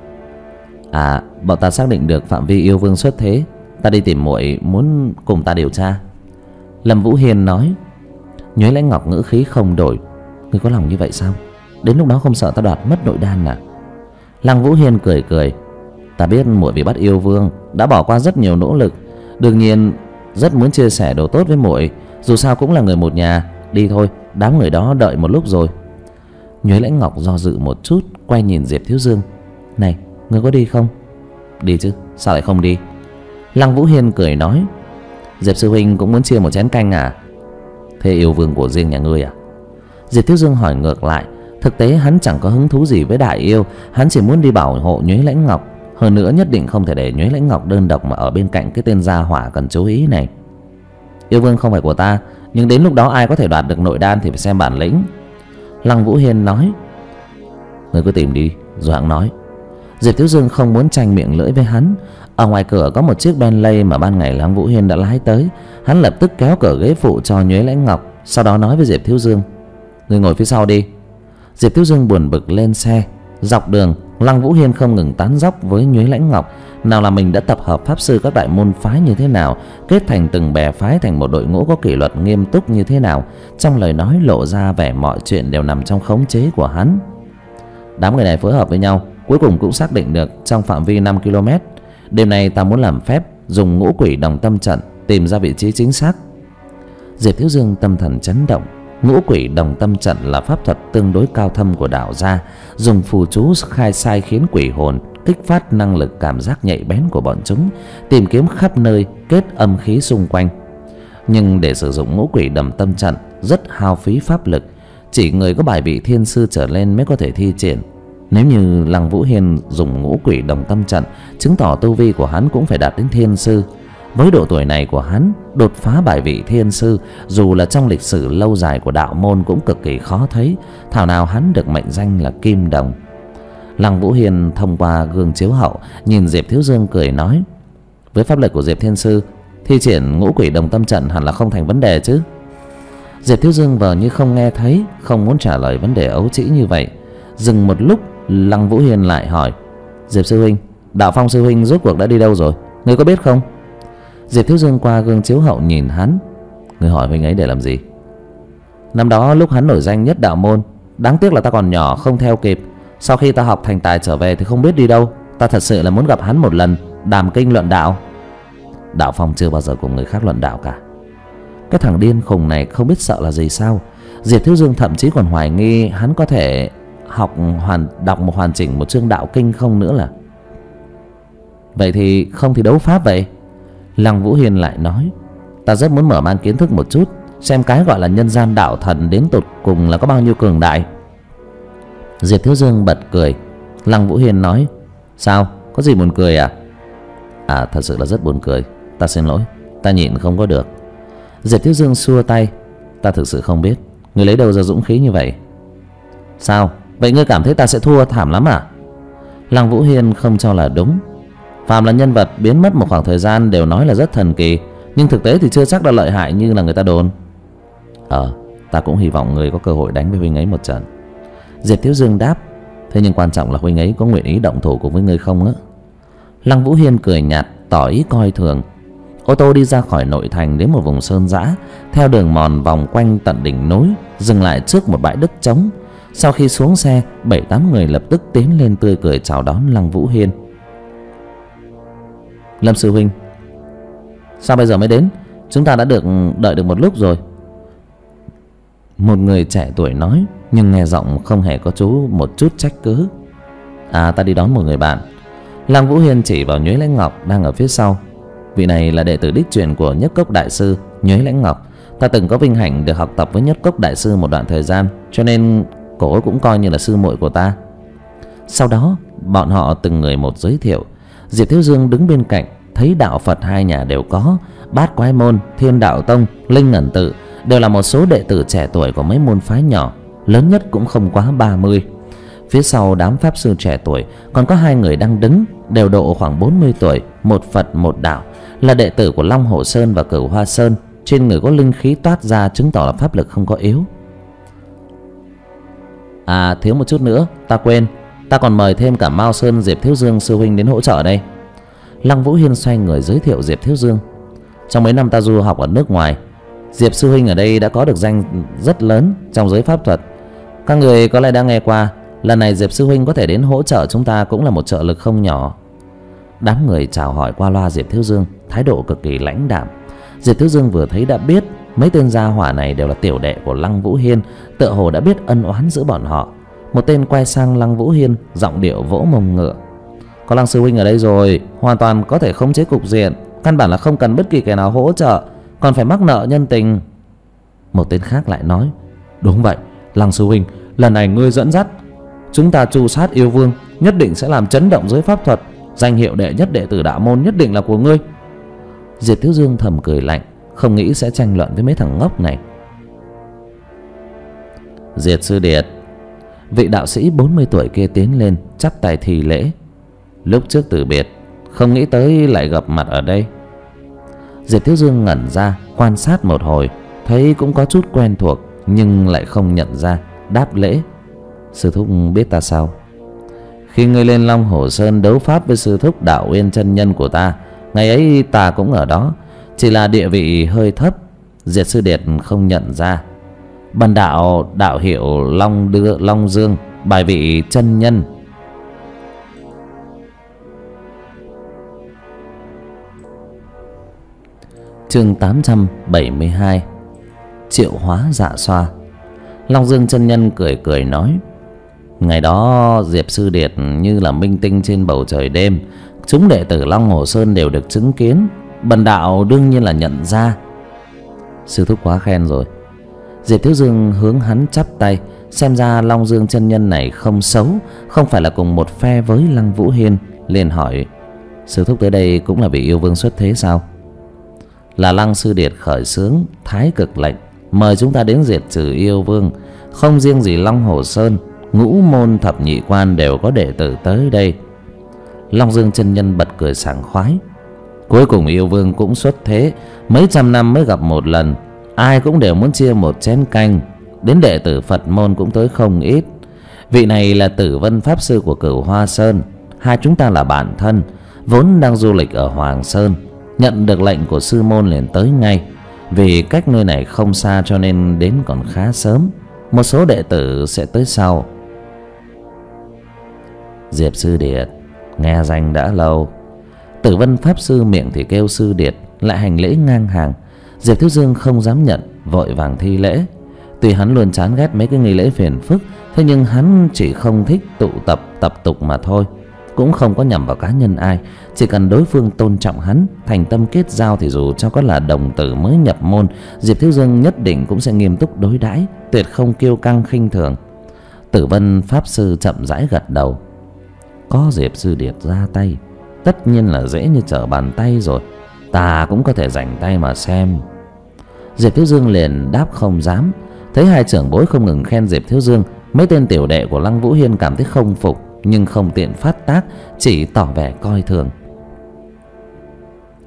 À, bọn ta xác định được phạm vi yêu vương xuất thế, ta đi tìm muội, muốn cùng ta điều tra. Lâm Vũ Hiên nói. Nhuế Lãnh Ngọc ngữ khí không đổi. Ngươi có lòng như vậy sao? Đến lúc đó không sợ ta đoạt mất nội đan à? Lăng Vũ Hiên cười cười. Ta biết muội vì bắt yêu vương đã bỏ qua rất nhiều nỗ lực, đương nhiên rất muốn chia sẻ đồ tốt với muội, dù sao cũng là người một nhà. Đi thôi, đám người đó đợi một lúc rồi. Nhuế Lãnh Ngọc do dự một chút, quay nhìn Diệp Thiếu Dương. Này, ngươi có đi không? Đi chứ, sao lại không đi? Lăng Vũ Hiên cười nói. Diệp sư huynh cũng muốn chia một chén canh à? Thế yêu vương của riêng nhà ngươi à? Diệp Thiếu Dương hỏi ngược lại. Thực tế hắn chẳng có hứng thú gì với đại yêu, hắn chỉ muốn đi bảo hộ Nhuế Lãnh Ngọc. Hơn nữa nhất định không thể để Nhuế Lãnh Ngọc đơn độc mà ở bên cạnh cái tên gia hỏa cần chú ý này. Yêu vương không phải của ta, nhưng đến lúc đó ai có thể đoạt được nội đan thì phải xem bản lĩnh. Lăng Vũ Hiên nói. Ngươi cứ tìm đi rồi hẵng nói. Diệp Thiếu Dương không muốn tranh miệng lưỡi với hắn. Ở ngoài cửa có một chiếc Bentley mà ban ngày Lăng Vũ Hiên đã lái tới. Hắn lập tức kéo cửa ghế phụ cho Nhuế Lãnh Ngọc, sau đó nói với Diệp Thiếu Dương. Ngươi ngồi phía sau đi. Diệp Thiếu Dương buồn bực lên xe. Dọc đường Lăng Vũ Hiên không ngừng tán dóc với Nhuế Lãnh Ngọc, nào là mình đã tập hợp pháp sư các đại môn phái như thế nào, kết thành từng bè phái thành một đội ngũ có kỷ luật nghiêm túc như thế nào. Trong lời nói lộ ra vẻ mọi chuyện đều nằm trong khống chế của hắn. Đám người này phối hợp với nhau, cuối cùng cũng xác định được trong phạm vi 5 km. Đêm nay ta muốn làm phép dùng ngũ quỷ đồng tâm trận tìm ra vị trí chính xác. Diệp Thiếu Dương tâm thần chấn động. Ngũ quỷ đồng tâm trận là pháp thuật tương đối cao thâm của đạo gia, dùng phù chú khai sai khiến quỷ hồn kích phát năng lực cảm giác nhạy bén của bọn chúng, tìm kiếm khắp nơi kết âm khí xung quanh. Nhưng để sử dụng ngũ quỷ đồng tâm trận rất hao phí pháp lực, chỉ người có bài vị thiên sư trở lên mới có thể thi triển. Nếu như Lăng Vũ Hiên dùng ngũ quỷ đồng tâm trận, chứng tỏ tu vi của hắn cũng phải đạt đến thiên sư. Với độ tuổi này của hắn, đột phá bài vị thiên sư dù là trong lịch sử lâu dài của đạo môn cũng cực kỳ khó thấy. Thảo nào hắn được mệnh danh là Kim Đồng. Lăng Vũ Hiên thông qua gương chiếu hậu nhìn Diệp Thiếu Dương cười nói. Với pháp lực của Diệp thiên sư, thi triển ngũ quỷ đồng tâm trận hẳn là không thành vấn đề chứ? Diệp Thiếu Dương vờ như không nghe thấy, không muốn trả lời vấn đề ấu trĩ như vậy. Dừng một lúc, Lăng Vũ Hiên lại hỏi. Diệp sư huynh, Đạo Phong sư huynh rốt cuộc đã đi đâu rồi, ngươi có biết không? Diệp Thiếu Dương qua gương chiếu hậu nhìn hắn. Ngươi hỏi huynh ấy để làm gì? Năm đó lúc hắn nổi danh nhất đạo môn, đáng tiếc là ta còn nhỏ không theo kịp. Sau khi ta học thành tài trở về thì không biết đi đâu. Ta thật sự là muốn gặp hắn một lần, đàm kinh luận đạo. Đạo Phong chưa bao giờ cùng người khác luận đạo cả. Cái thằng điên khùng này không biết sợ là gì sao? Diệp Thiếu Dương thậm chí còn hoài nghi hắn có thể đọc hoàn chỉnh một chương đạo kinh không nữa là. Vậy thì không thì đấu pháp vậy? Lăng Vũ Hiên lại nói. Ta rất muốn mở mang kiến thức một chút, xem cái gọi là nhân gian đạo thần đến tột cùng là có bao nhiêu cường đại. Diệp Thiếu Dương bật cười. Lăng Vũ Hiên nói. Sao, có gì buồn cười à? À, thật sự là rất buồn cười. Ta xin lỗi, ta nhịn không có được. Diệp Thiếu Dương xua tay. Ta thực sự không biết ngươi lấy đâu ra dũng khí như vậy. Sao, vậy ngươi cảm thấy ta sẽ thua thảm lắm à? Lăng Vũ Hiên không cho là đúng. Phàm là nhân vật biến mất một khoảng thời gian đều nói là rất thần kỳ, nhưng thực tế thì chưa chắc đã lợi hại như là người ta đồn. Ta cũng hy vọng người có cơ hội đánh với huynh ấy một trận. Diệp Thiếu Dương đáp. Thế nhưng quan trọng là huynh ấy có nguyện ý động thủ cùng với ngươi không á? Lăng Vũ Hiên cười nhạt, tỏ ý coi thường. Ô tô đi ra khỏi nội thành đến một vùng sơn dã, theo đường mòn vòng quanh tận đỉnh núi, dừng lại trước một bãi đất trống. Sau khi xuống xe, 7-8 người lập tức tiến lên tươi cười chào đón Lăng Vũ Hiên. Lâm sư huynh, sao bây giờ mới đến? Chúng ta đã đợi được một lúc rồi. Một người trẻ tuổi nói, nhưng nghe giọng không hề có một chút trách cứ. Ta đi đón một người bạn. Lăng Vũ Hiên chỉ vào Nhuế Lãnh Ngọc đang ở phía sau. Vị này là đệ tử đích truyền của Nhất Cốc đại sư Nhuế Lãnh Ngọc. Ta từng có vinh hạnh được học tập với Nhất Cốc đại sư một đoạn thời gian, cho nên cô ấy cũng coi như là sư muội của ta. Sau đó bọn họ từng người một giới thiệu. Diệp Thiếu Dương đứng bên cạnh, thấy đạo Phật hai nhà đều có, Bát Quái Môn, Thiên Đạo Tông, Linh Ngẩn Tự đều là một số đệ tử trẻ tuổi của mấy môn phái nhỏ, lớn nhất cũng không quá 30. Phía sau đám pháp sư trẻ tuổi còn có 2 người đang đứng, đều độ khoảng 40 tuổi, một Phật một Đạo, là đệ tử của Long Hồ Sơn và Cửu Hoa Sơn. Trên người có linh khí toát ra, chứng tỏ là pháp lực không có yếu. Thiếu một chút nữa, ta quên, ta còn mời thêm cả Mao Sơn Diệp Thiếu Dương sư huynh đến hỗ trợ đây. Lăng Vũ Hiên xoay người giới thiệu Diệp Thiếu Dương. Trong mấy năm ta du học ở nước ngoài, Diệp sư huynh ở đây đã có được danh rất lớn trong giới pháp thuật. Các người có lẽ đã nghe qua, lần này Diệp sư huynh có thể đến hỗ trợ chúng ta cũng là một trợ lực không nhỏ. Đám người chào hỏi qua loa Diệp Thiếu Dương, thái độ cực kỳ lãnh đạm. Diệp Thiếu Dương vừa thấy đã biết mấy tên gia hỏa này đều là tiểu đệ của Lăng Vũ Hiên, tựa hồ đã biết ân oán giữa bọn họ. Một tên quay sang Lăng Vũ Hiên, giọng điệu vỗ mông ngựa. Có Lăng sư huynh ở đây rồi, hoàn toàn có thể khống chế cục diện, căn bản là không cần bất kỳ kẻ nào hỗ trợ, còn phải mắc nợ nhân tình. Một tên khác lại nói, đúng vậy, Lăng sư huynh, lần này ngươi dẫn dắt chúng ta tru sát yêu vương, nhất định sẽ làm chấn động giới pháp thuật, danh hiệu đệ nhất đệ tử đạo môn nhất định là của ngươi. Diệp Thiếu Dương thầm cười lạnh, không nghĩ sẽ tranh luận với mấy thằng ngốc này. Diệt sư điệt. Vị đạo sĩ 40 tuổi kia tiến lên, chắp tay thi lễ. Lúc trước từ biệt, không nghĩ tới lại gặp mặt ở đây. Diệp Thiếu Dương ngẩn ra, quan sát một hồi, thấy cũng có chút quen thuộc, nhưng lại không nhận ra, đáp lễ. Sư thúc biết ta sao? Khi ngươi lên Long Hồ Sơn đấu pháp với sư thúc Đạo Uyên chân nhân của ta, ngày ấy ta cũng ở đó, chỉ là địa vị hơi thấp. Diệt sư điệt không nhận ra. Bần đạo đạo hiệu Long Dương, bài vị chân nhân. Chương 872. Triệu hóa dạ xoa. Long Dương chân nhân cười cười nói, ngày đó Diệp sư điệt như là minh tinh trên bầu trời đêm, chúng đệ tử Long Hồ Sơn đều được chứng kiến, bần đạo đương nhiên là nhận ra. Sư thúc quá khen rồi. Diệp Thiếu Dương hướng hắn chắp tay, xem ra Long Dương chân nhân này không xấu, không phải là cùng một phe với Lăng Vũ Hiên, liền hỏi, sư thúc tới đây cũng là vì yêu vương xuất thế sao? Là Lăng sư điệt khởi xướng thái cực lệnh, mời chúng ta đến diệt trừ yêu vương. Không riêng gì Long Hồ Sơn, ngũ môn thập nhị quan đều có đệ tử tới đây. Long Dương chân nhân bật cười sảng khoái. Cuối cùng yêu vương cũng xuất thế, mấy trăm năm mới gặp một lần, ai cũng đều muốn chia một chén canh. Đến đệ tử Phật môn cũng tới không ít. Vị này là Tử Vân pháp sư của Cửu Hoa Sơn, hai chúng ta là bạn thân, vốn đang du lịch ở Hoàng Sơn, nhận được lệnh của sư môn liền tới ngay. Vì cách nơi này không xa cho nên đến còn khá sớm, một số đệ tử sẽ tới sau. Diệp sư điệt, nghe danh đã lâu. Tử Vân pháp sư miệng thì kêu sư điệt, lại hành lễ ngang hàng. Diệp Thiếu Dương không dám nhận, vội vàng thi lễ. Tuy hắn luôn chán ghét mấy cái nghi lễ phiền phức, thế nhưng hắn chỉ không thích tụ tập tục mà thôi, cũng không có nhằm vào cá nhân ai. Chỉ cần đối phương tôn trọng hắn, thành tâm kết giao, thì dù cho có là đồng tử mới nhập môn, Diệp Thiếu Dương nhất định cũng sẽ nghiêm túc đối đãi, tuyệt không kiêu căng khinh thường. Tử Vân pháp sư chậm rãi gật đầu. Có Diệp sư điệt ra tay, tất nhiên là dễ như trở bàn tay rồi, ta cũng có thể rảnh tay mà xem. Diệp Thiếu Dương liền đáp không dám. Thấy hai trưởng bối không ngừng khen Diệp Thiếu Dương, mấy tên tiểu đệ của Lăng Vũ Hiên cảm thấy không phục, nhưng không tiện phát tác, chỉ tỏ vẻ coi thường.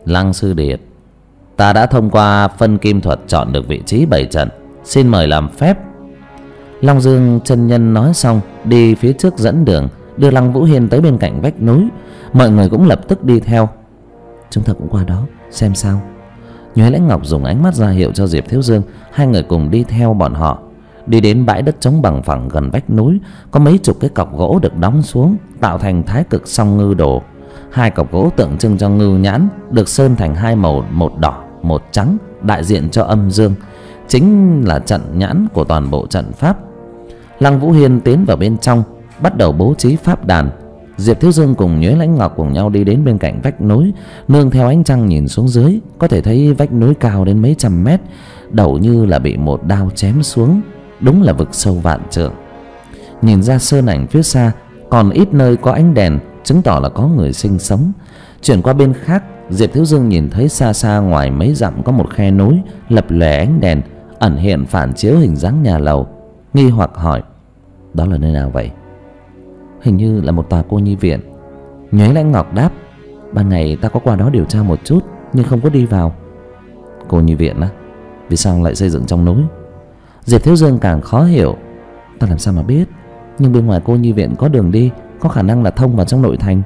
Lăng sư điệt, ta đã thông qua phân kim thuật chọn được vị trí bày trận, xin mời làm phép. Long Dương chân nhân nói xong, đi phía trước dẫn đường, đưa Lăng Vũ Hiên tới bên cạnh vách núi. Mọi người cũng lập tức đi theo. Chúng ta cũng qua đó xem sao. Nhuế Lãnh Ngọc dùng ánh mắt ra hiệu cho Diệp Thiếu Dương. Hai người cùng đi theo bọn họ. Đi đến bãi đất trống bằng phẳng gần vách núi, có mấy chục cái cọc gỗ được đóng xuống, tạo thành thái cực song ngư đồ. Hai cọc gỗ tượng trưng cho ngư nhãn, được sơn thành hai màu, một đỏ một trắng, đại diện cho âm dương, chính là trận nhãn của toàn bộ trận pháp. Lăng Vũ Hiên tiến vào bên trong, bắt đầu bố trí pháp đàn. Diệp Thiếu Dương cùng Nhuế Lãnh Ngọc cùng nhau đi đến bên cạnh vách núi, nương theo ánh trăng nhìn xuống dưới, có thể thấy vách núi cao đến mấy trăm mét, đầu như là bị một đao chém xuống, đúng là vực sâu vạn trượng. Nhìn ra sơn ảnh phía xa, còn ít nơi có ánh đèn, chứng tỏ là có người sinh sống. Chuyển qua bên khác, Diệp Thiếu Dương nhìn thấy xa xa ngoài mấy dặm có một khe núi lập lòe ánh đèn, ẩn hiện phản chiếu hình dáng nhà lầu. Nghi hoặc hỏi: đó là nơi nào vậy? Hình như là một tòa cô nhi viện. Nhuế Lãnh Ngọc đáp: ban ngày ta có qua đó điều tra một chút, nhưng không có đi vào. Cô nhi viện á? Vì sao lại xây dựng trong núi? Diệp Thiếu Dương càng khó hiểu. Ta làm sao mà biết, nhưng bên ngoài cô nhi viện có đường đi, có khả năng là thông vào trong nội thành.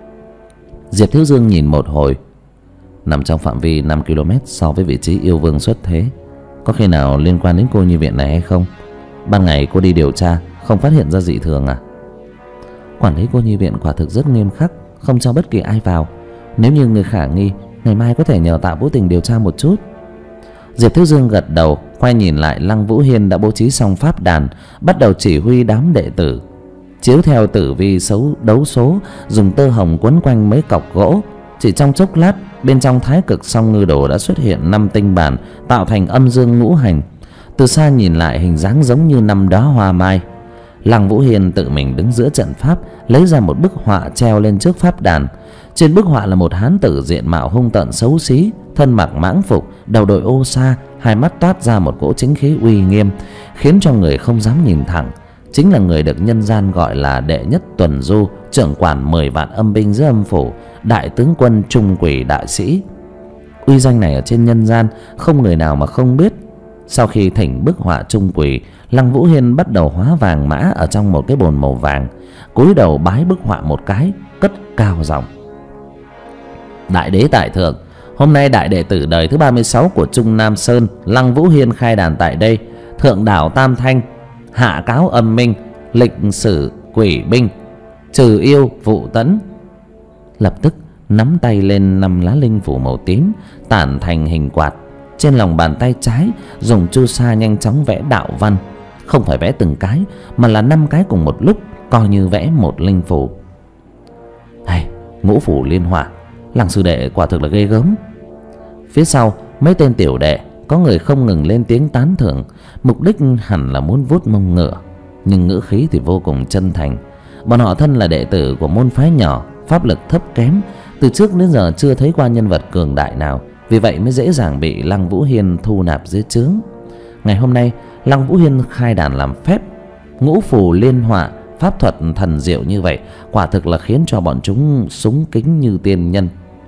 Diệp Thiếu Dương nhìn một hồi. Nằm trong phạm vi 5 km so với vị trí yêu vương xuất thế. Có khi nào liên quan đến cô nhi viện này hay không? Ban ngày cô đi điều tra, không phát hiện ra dị thường à? Quản lý cô nhi viện quả thực rất nghiêm khắc, không cho bất kỳ ai vào. Nếu như người khả nghi, ngày mai có thể nhờ Tạ Vũ Tình điều tra một chút. Diệp Thiếu Dương gật đầu, quay nhìn lại Lăng Vũ Hiên đã bố trí xong pháp đàn, bắt đầu chỉ huy đám đệ tử. Chiếu theo tử vi đấu số, dùng tơ hồng quấn quanh mấy cọc gỗ. Chỉ trong chốc lát, bên trong thái cực song ngư đồ đã xuất hiện 5 tinh bản, tạo thành âm dương ngũ hành. Từ xa nhìn lại hình dáng giống như 5 đóa hoa mai. Lăng Vũ Hiên tự mình đứng giữa trận pháp, lấy ra một bức họa treo lên trước pháp đàn. Trên bức họa là một hán tử diện mạo hung tợn xấu xí, thân mặc mãng phục, đầu đội ô sa, hai mắt toát ra một cỗ chính khí uy nghiêm, khiến cho người không dám nhìn thẳng. Chính là người được nhân gian gọi là đệ nhất tuần du, trưởng quản 10 vạn âm binh dưới âm phủ, đại tướng quân trung quỷ đại sĩ. Uy danh này ở trên nhân gian không người nào mà không biết. Sau khi thỉnh bức họa trung quỷ, Lăng Vũ Hiên bắt đầu hóa vàng mã ở trong một cái bồn màu vàng, cúi đầu bái bức họa một cái, cất cao giọng: đại đế tại thượng, hôm nay đại đệ tử đời thứ 36 của Trung Nam Sơn Lăng Vũ Hiên khai đàn tại đây. Thượng đảo Tam Thanh, hạ cáo âm minh, lịch sử quỷ binh, trừ yêu vụ tẫn. Lập tức nắm tay lên 5 lá linh phủ màu tím, tản thành hình quạt. Trên lòng bàn tay trái dùng chu sa nhanh chóng vẽ đạo văn. Không phải vẽ từng cái, mà là 5 cái cùng một lúc, coi như vẽ một linh phủ. Hay, ngũ phủ liên hỏa, Lăng sư đệ quả thực là ghê gớm. Phía sau mấy tên tiểu đệ có người không ngừng lên tiếng tán thưởng, mục đích hẳn là muốn vuốt mông ngựa, nhưng ngữ khí thì vô cùng chân thành. Bọn họ thân là đệ tử của môn phái nhỏ, pháp lực thấp kém, từ trước đến giờ chưa thấy qua nhân vật cường đại nào, vì vậy mới dễ dàng bị Lăng Vũ Hiên thu nạp dưới trướng. Ngày hôm nay Lăng Vũ Hiên khai đàn làm phép, ngũ phù liên họa, pháp thuật thần diệu như vậy, quả thực là khiến cho bọn chúng súng kính như tiên nhân.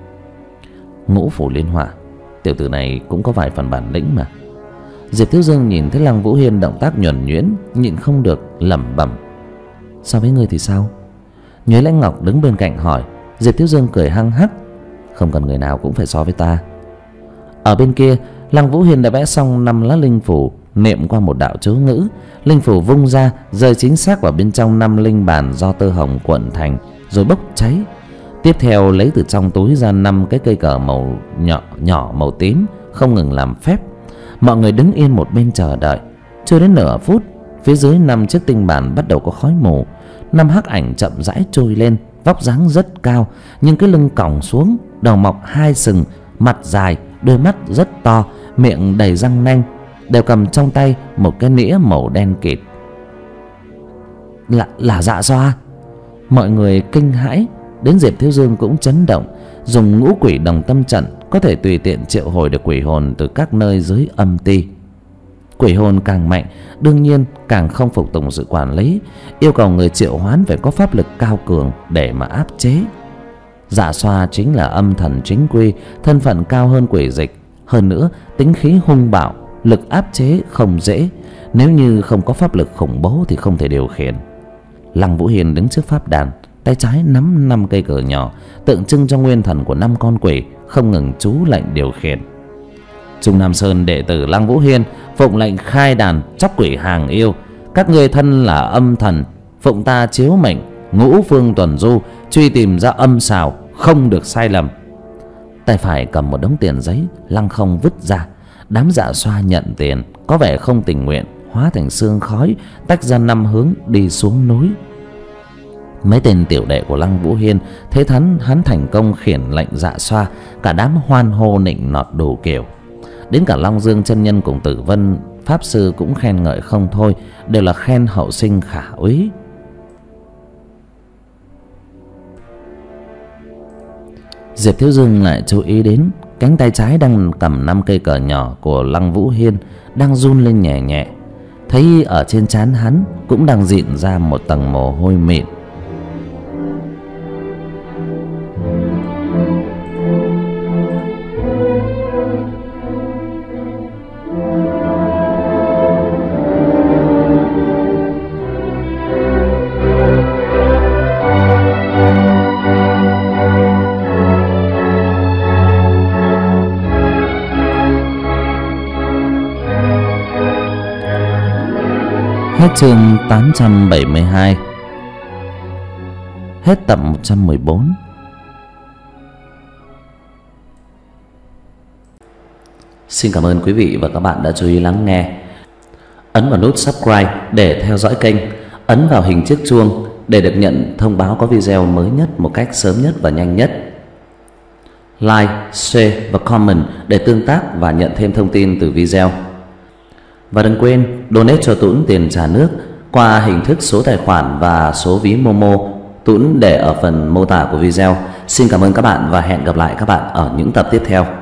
Ngũ phù liên họa, tiểu tử này cũng có vài phần bản lĩnh mà. Diệp Thiếu Dương nhìn thấy Lăng Vũ Hiên động tác nhuần nhuyễn, nhịn không được lẩm bẩm: so với ngươi thì sao? Nhuế Lãnh Ngọc đứng bên cạnh hỏi. Diệp Thiếu Dương cười hăng hắc: không cần người nào cũng phải so với ta. Ở bên kia, Lăng Vũ Hiên đã vẽ xong 5 lá linh phủ, niệm qua một đạo chú ngữ, linh phủ vung ra rơi chính xác vào bên trong 5 linh bàn do tơ hồng cuộn thành, rồi bốc cháy. Tiếp theo lấy từ trong túi ra 5 cái cây cờ màu nhỏ màu tím, không ngừng làm phép. Mọi người đứng yên một bên chờ đợi. Chưa đến nửa phút, phía dưới 5 chiếc tinh bản bắt đầu có khói mù. 5 hắc ảnh chậm rãi trôi lên, vóc dáng rất cao, nhưng cái lưng còng xuống, đầu mọc 2 sừng, mặt dài, đôi mắt rất to, miệng đầy răng nanh, đều cầm trong tay một cái nĩa màu đen kịt. Là Dạ Xoa. Mọi người kinh hãi, đến Diệp Thiếu Dương cũng chấn động. Dùng ngũ quỷ đồng tâm trận có thể tùy tiện triệu hồi được quỷ hồn từ các nơi dưới âm ti. Quỷ hồn càng mạnh, đương nhiên càng không phục tùng sự quản lý, yêu cầu người triệu hoán phải có pháp lực cao cường để mà áp chế. Dạ Xoa chính là âm thần chính quy, thân phận cao hơn quỷ dịch. Hơn nữa tính khí hung bạo, lực áp chế không dễ. Nếu như không có pháp lực khủng bố thì không thể điều khiển. Lăng Vũ Hiên đứng trước pháp đàn, tay trái nắm 5 cây cờ nhỏ, tượng trưng cho nguyên thần của 5 con quỷ, không ngừng chú lệnh điều khiển. Trung Nam Sơn đệ tử Lăng Vũ Hiên phụng lệnh khai đàn chóc quỷ hàng yêu. Các ngươi thân là âm thần, phụng ta chiếu mệnh, ngũ phương tuần du, truy tìm ra âm xào, không được sai lầm. Tay phải cầm một đống tiền giấy, lăng không vứt ra. Đám Dạ Xoa nhận tiền, có vẻ không tình nguyện, hóa thành sương khói, tách ra 5 hướng đi xuống núi. Mấy tên tiểu đệ của Lăng Vũ Hiên thấy hắn thành công khiển lệnh Dạ Xoa, cả đám hoan hô nịnh nọt đủ kiểu. Đến cả Long Dương chân nhân cùng Tử Vân pháp sư cũng khen ngợi không thôi, đều là khen hậu sinh khả úy. Diệp Thiếu Dương lại chú ý đến cánh tay trái đang cầm 5 cây cờ nhỏ của Lăng Vũ Hiên đang run lên nhẹ nhẹ. Thấy ở trên trán hắn cũng đang dịn ra một tầng mồ hôi mịn. Hết chương 872. Hết tập 114. Xin cảm ơn quý vị và các bạn đã chú ý lắng nghe. Ấn vào nút subscribe để theo dõi kênh. Ấn vào hình chiếc chuông để được nhận thông báo có video mới nhất một cách sớm nhất và nhanh nhất. Like, share và comment để tương tác và nhận thêm thông tin từ video. Và đừng quên donate cho Tuấn tiền trà nước qua hình thức số tài khoản và số ví Momo. Tuấn để ở phần mô tả của video. Xin cảm ơn các bạn và hẹn gặp lại các bạn ở những tập tiếp theo.